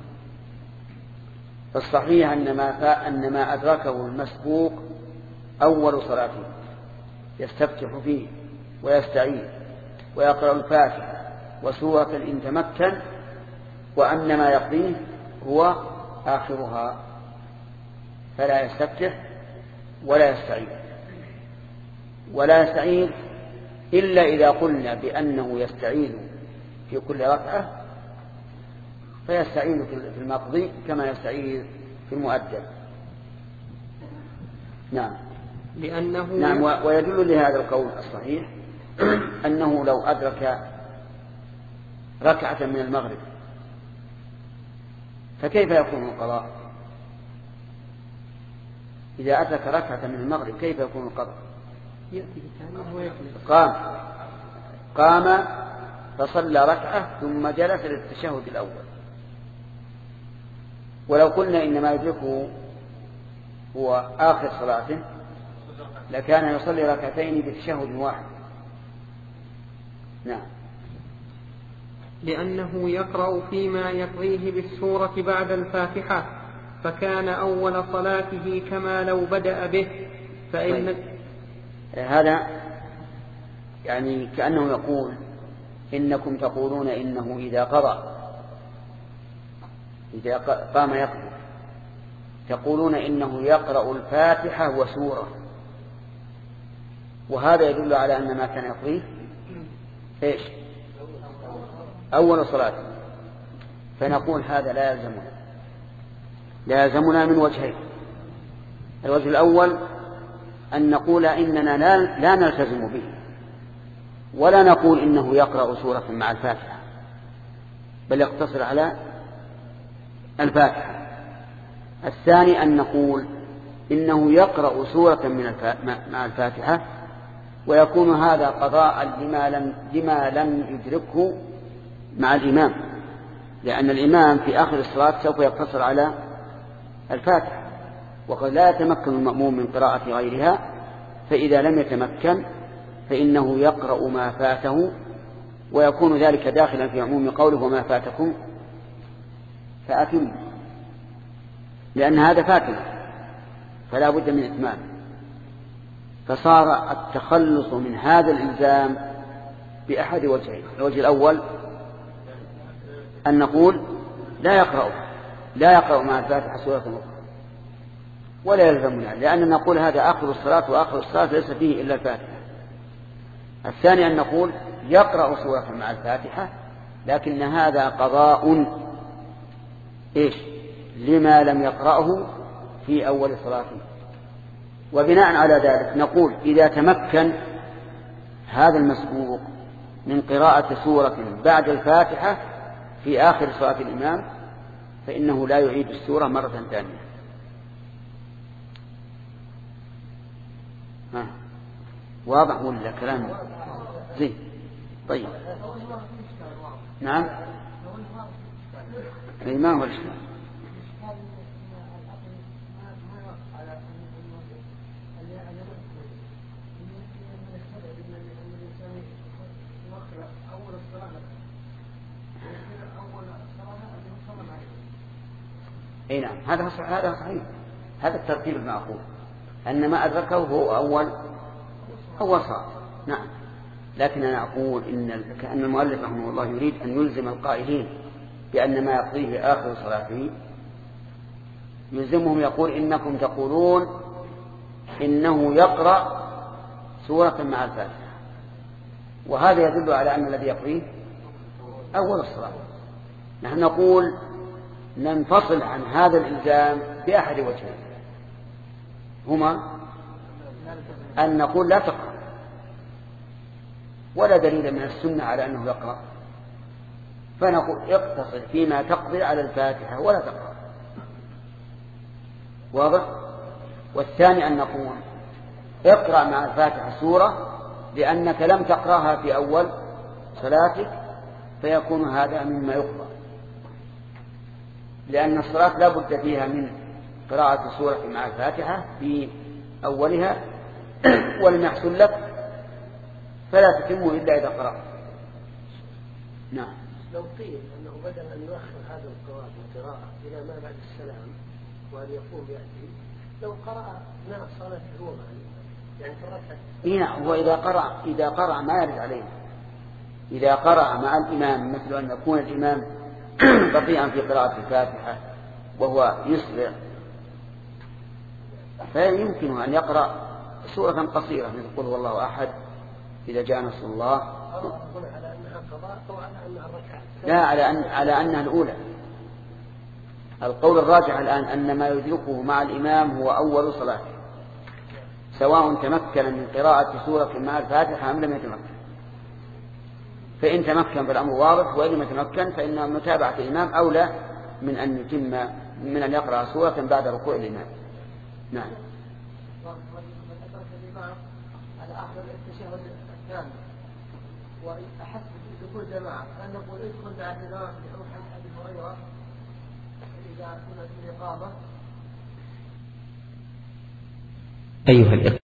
فالصحيح أن ما, أن ما أدركه المسبوق أول صلاته يستفتح فيه ويستعيذ ويقرأ الفاتحة وسورة إن تمكن، وأن ما يقضيه هو آخرها، فلا يستفتح ولا يستعيذ ولا يستعيذ إلا إذا قلنا بأنه يستعيذ في كل ركعة فيستعيذ في المقضي كما يستعيذ في المؤدب. نعم. لأنه نعم. ويدل لهذا القول الصحيح أنه لو أدرك ركعة من المغرب فكيف يكون القضاء؟ إذا أدرك ركعة من المغرب كيف يكون القضاء؟ قام قام فصلى ركعة ثم جلس للتشهد الأول. ولو قلنا إنما يدركه هو آخر صلاته لكان يصلي ركعتين بتشهد واحد. نعم. لأنه يقرأ فيما يقضيه بالسورة بعد الفاتحة، فكان أول صلاته كما لو بدأ به. فإن طيب. هذا يعني كأنه يقول إنكم تقولون إنه إذا قضى إذا قام يقضي تقولون إنه يقرأ الفاتحة وسورة، وهذا يدل على أن ما كان يقضيه إيش؟ أول صلاة. فنقول هذا لا يلزمنا لا يلزمنا من وجهين. الوجه الأول أن نقول إننا لا, لا نلتزم به، ولا نقول إنه يقرأ سورة مع الفاتحة، بل يقتصر على الفاتحة. الثاني أن نقول إنه يقرأ سورة من مع الفاتحة، ويكون هذا قضاء لما لم, لما لم يدركه مع الإمام، لأن الإمام في آخر الصلاة سوف يقتصر على الفاتحة، وقد لا يتمكن المأموم من قراءة غيرها، فإذا لم يتمكن فإنه يقرأ ما فاته، ويكون ذلك داخلا في عموم قوله وما فاتكم فأتم، لأن هذا فاتنا فلا بد من إتمام. فصار التخلص من هذا الإلزام بأحد وجهين. الوجه الأول أن نقول لا يقرأ لا يقرأ مع الفاتحة سورة أخرى ولا يلزمنا، لأن نقول هذا آخر الصلاة، وآخر الصلاة ليس فيه إلا الفاتحة. الثاني أن نقول يقرأ سورة مع الفاتحة، لكن هذا قضاء إيش لما لم يقرأه في أول صلاته. وبناء على ذلك نقول إذا تمكن هذا المسبوق من قراءة سورة بعد الفاتحة في آخر صلاة الإمام فإنه لا يعيد السورة مرة ثانية. ها. واضح ولا كلام زين؟ طيب. نعم. الإمام والإشكال اي نعم، هذا هذا صحيح، هذا الترتيب المعقول أن ما أدركه هو أول أول صلاة. نعم. لكن أنا أقول إن كأن المؤلف رحمه الله يريد أن يلزم القائلين بأن ما يقضيه آخر صلاته يلزمهم، يقول إنكم تقولون إنه يقرأ سورة مع الفاتحة، وهذا يدل على أن الذي يقضيه أول الصلاة. نحن نقول ننفصل عن هذا الإلزام بأحد وجهين، هما أن نقول لا تقرأ، ولا دليل من السنة على أنه يقرأ، فنقول اقتصر فيما تقدر على الفاتحة ولا تقرأ. واضح؟ والثاني أن نقول اقرأ مع الفاتحة سورة لأنك لم تقرأها في أول صلاتك، فيكون هذا مما يقرأ، لأن الصلاة لا بد فيها من قراءة سورة مع الفاتحة في أولها، ولم يحصل لك فلا تتم إلا إذا قرأت. نعم. لو قيل أنه بدل أن يؤخر هذا القراءة القراءة إلى ما بعد السلام وأن يقوم يأتي، لو قرأ مع الصلاة هو يعني إيه، وإذا قرأ إذا قرأ ما يرد عليه. إذا قرأ مع الإمام مثل أن يكون الإمام بطيئا في قراءة الفاتحة وهو يسرع، فيمكن أن يقرأ سورة قصيرة مثل قل هو الله أحد، إذا جاء نصر الله. لا، على أن على أنها الأولى. القول الراجح الآن أن ما يدركه مع الإمام هو أول صلاة، سواء تمكن من قراءة سورة مع الفاتحة أم لم يتمكن. فإن تمكن فالأمر واضح، وإن لم يتمكن فإن متابعة الإمام أولى من أن يتم من أن يقرأ سورة بعد ركوع الإمام. نعم. على آخر التشهد الثاني وأحس بدخول جماعة، أن نقول ادخل بعد الإمام بحروف أبي هريرة إذا كنت في الإقامة. أيها الإخوة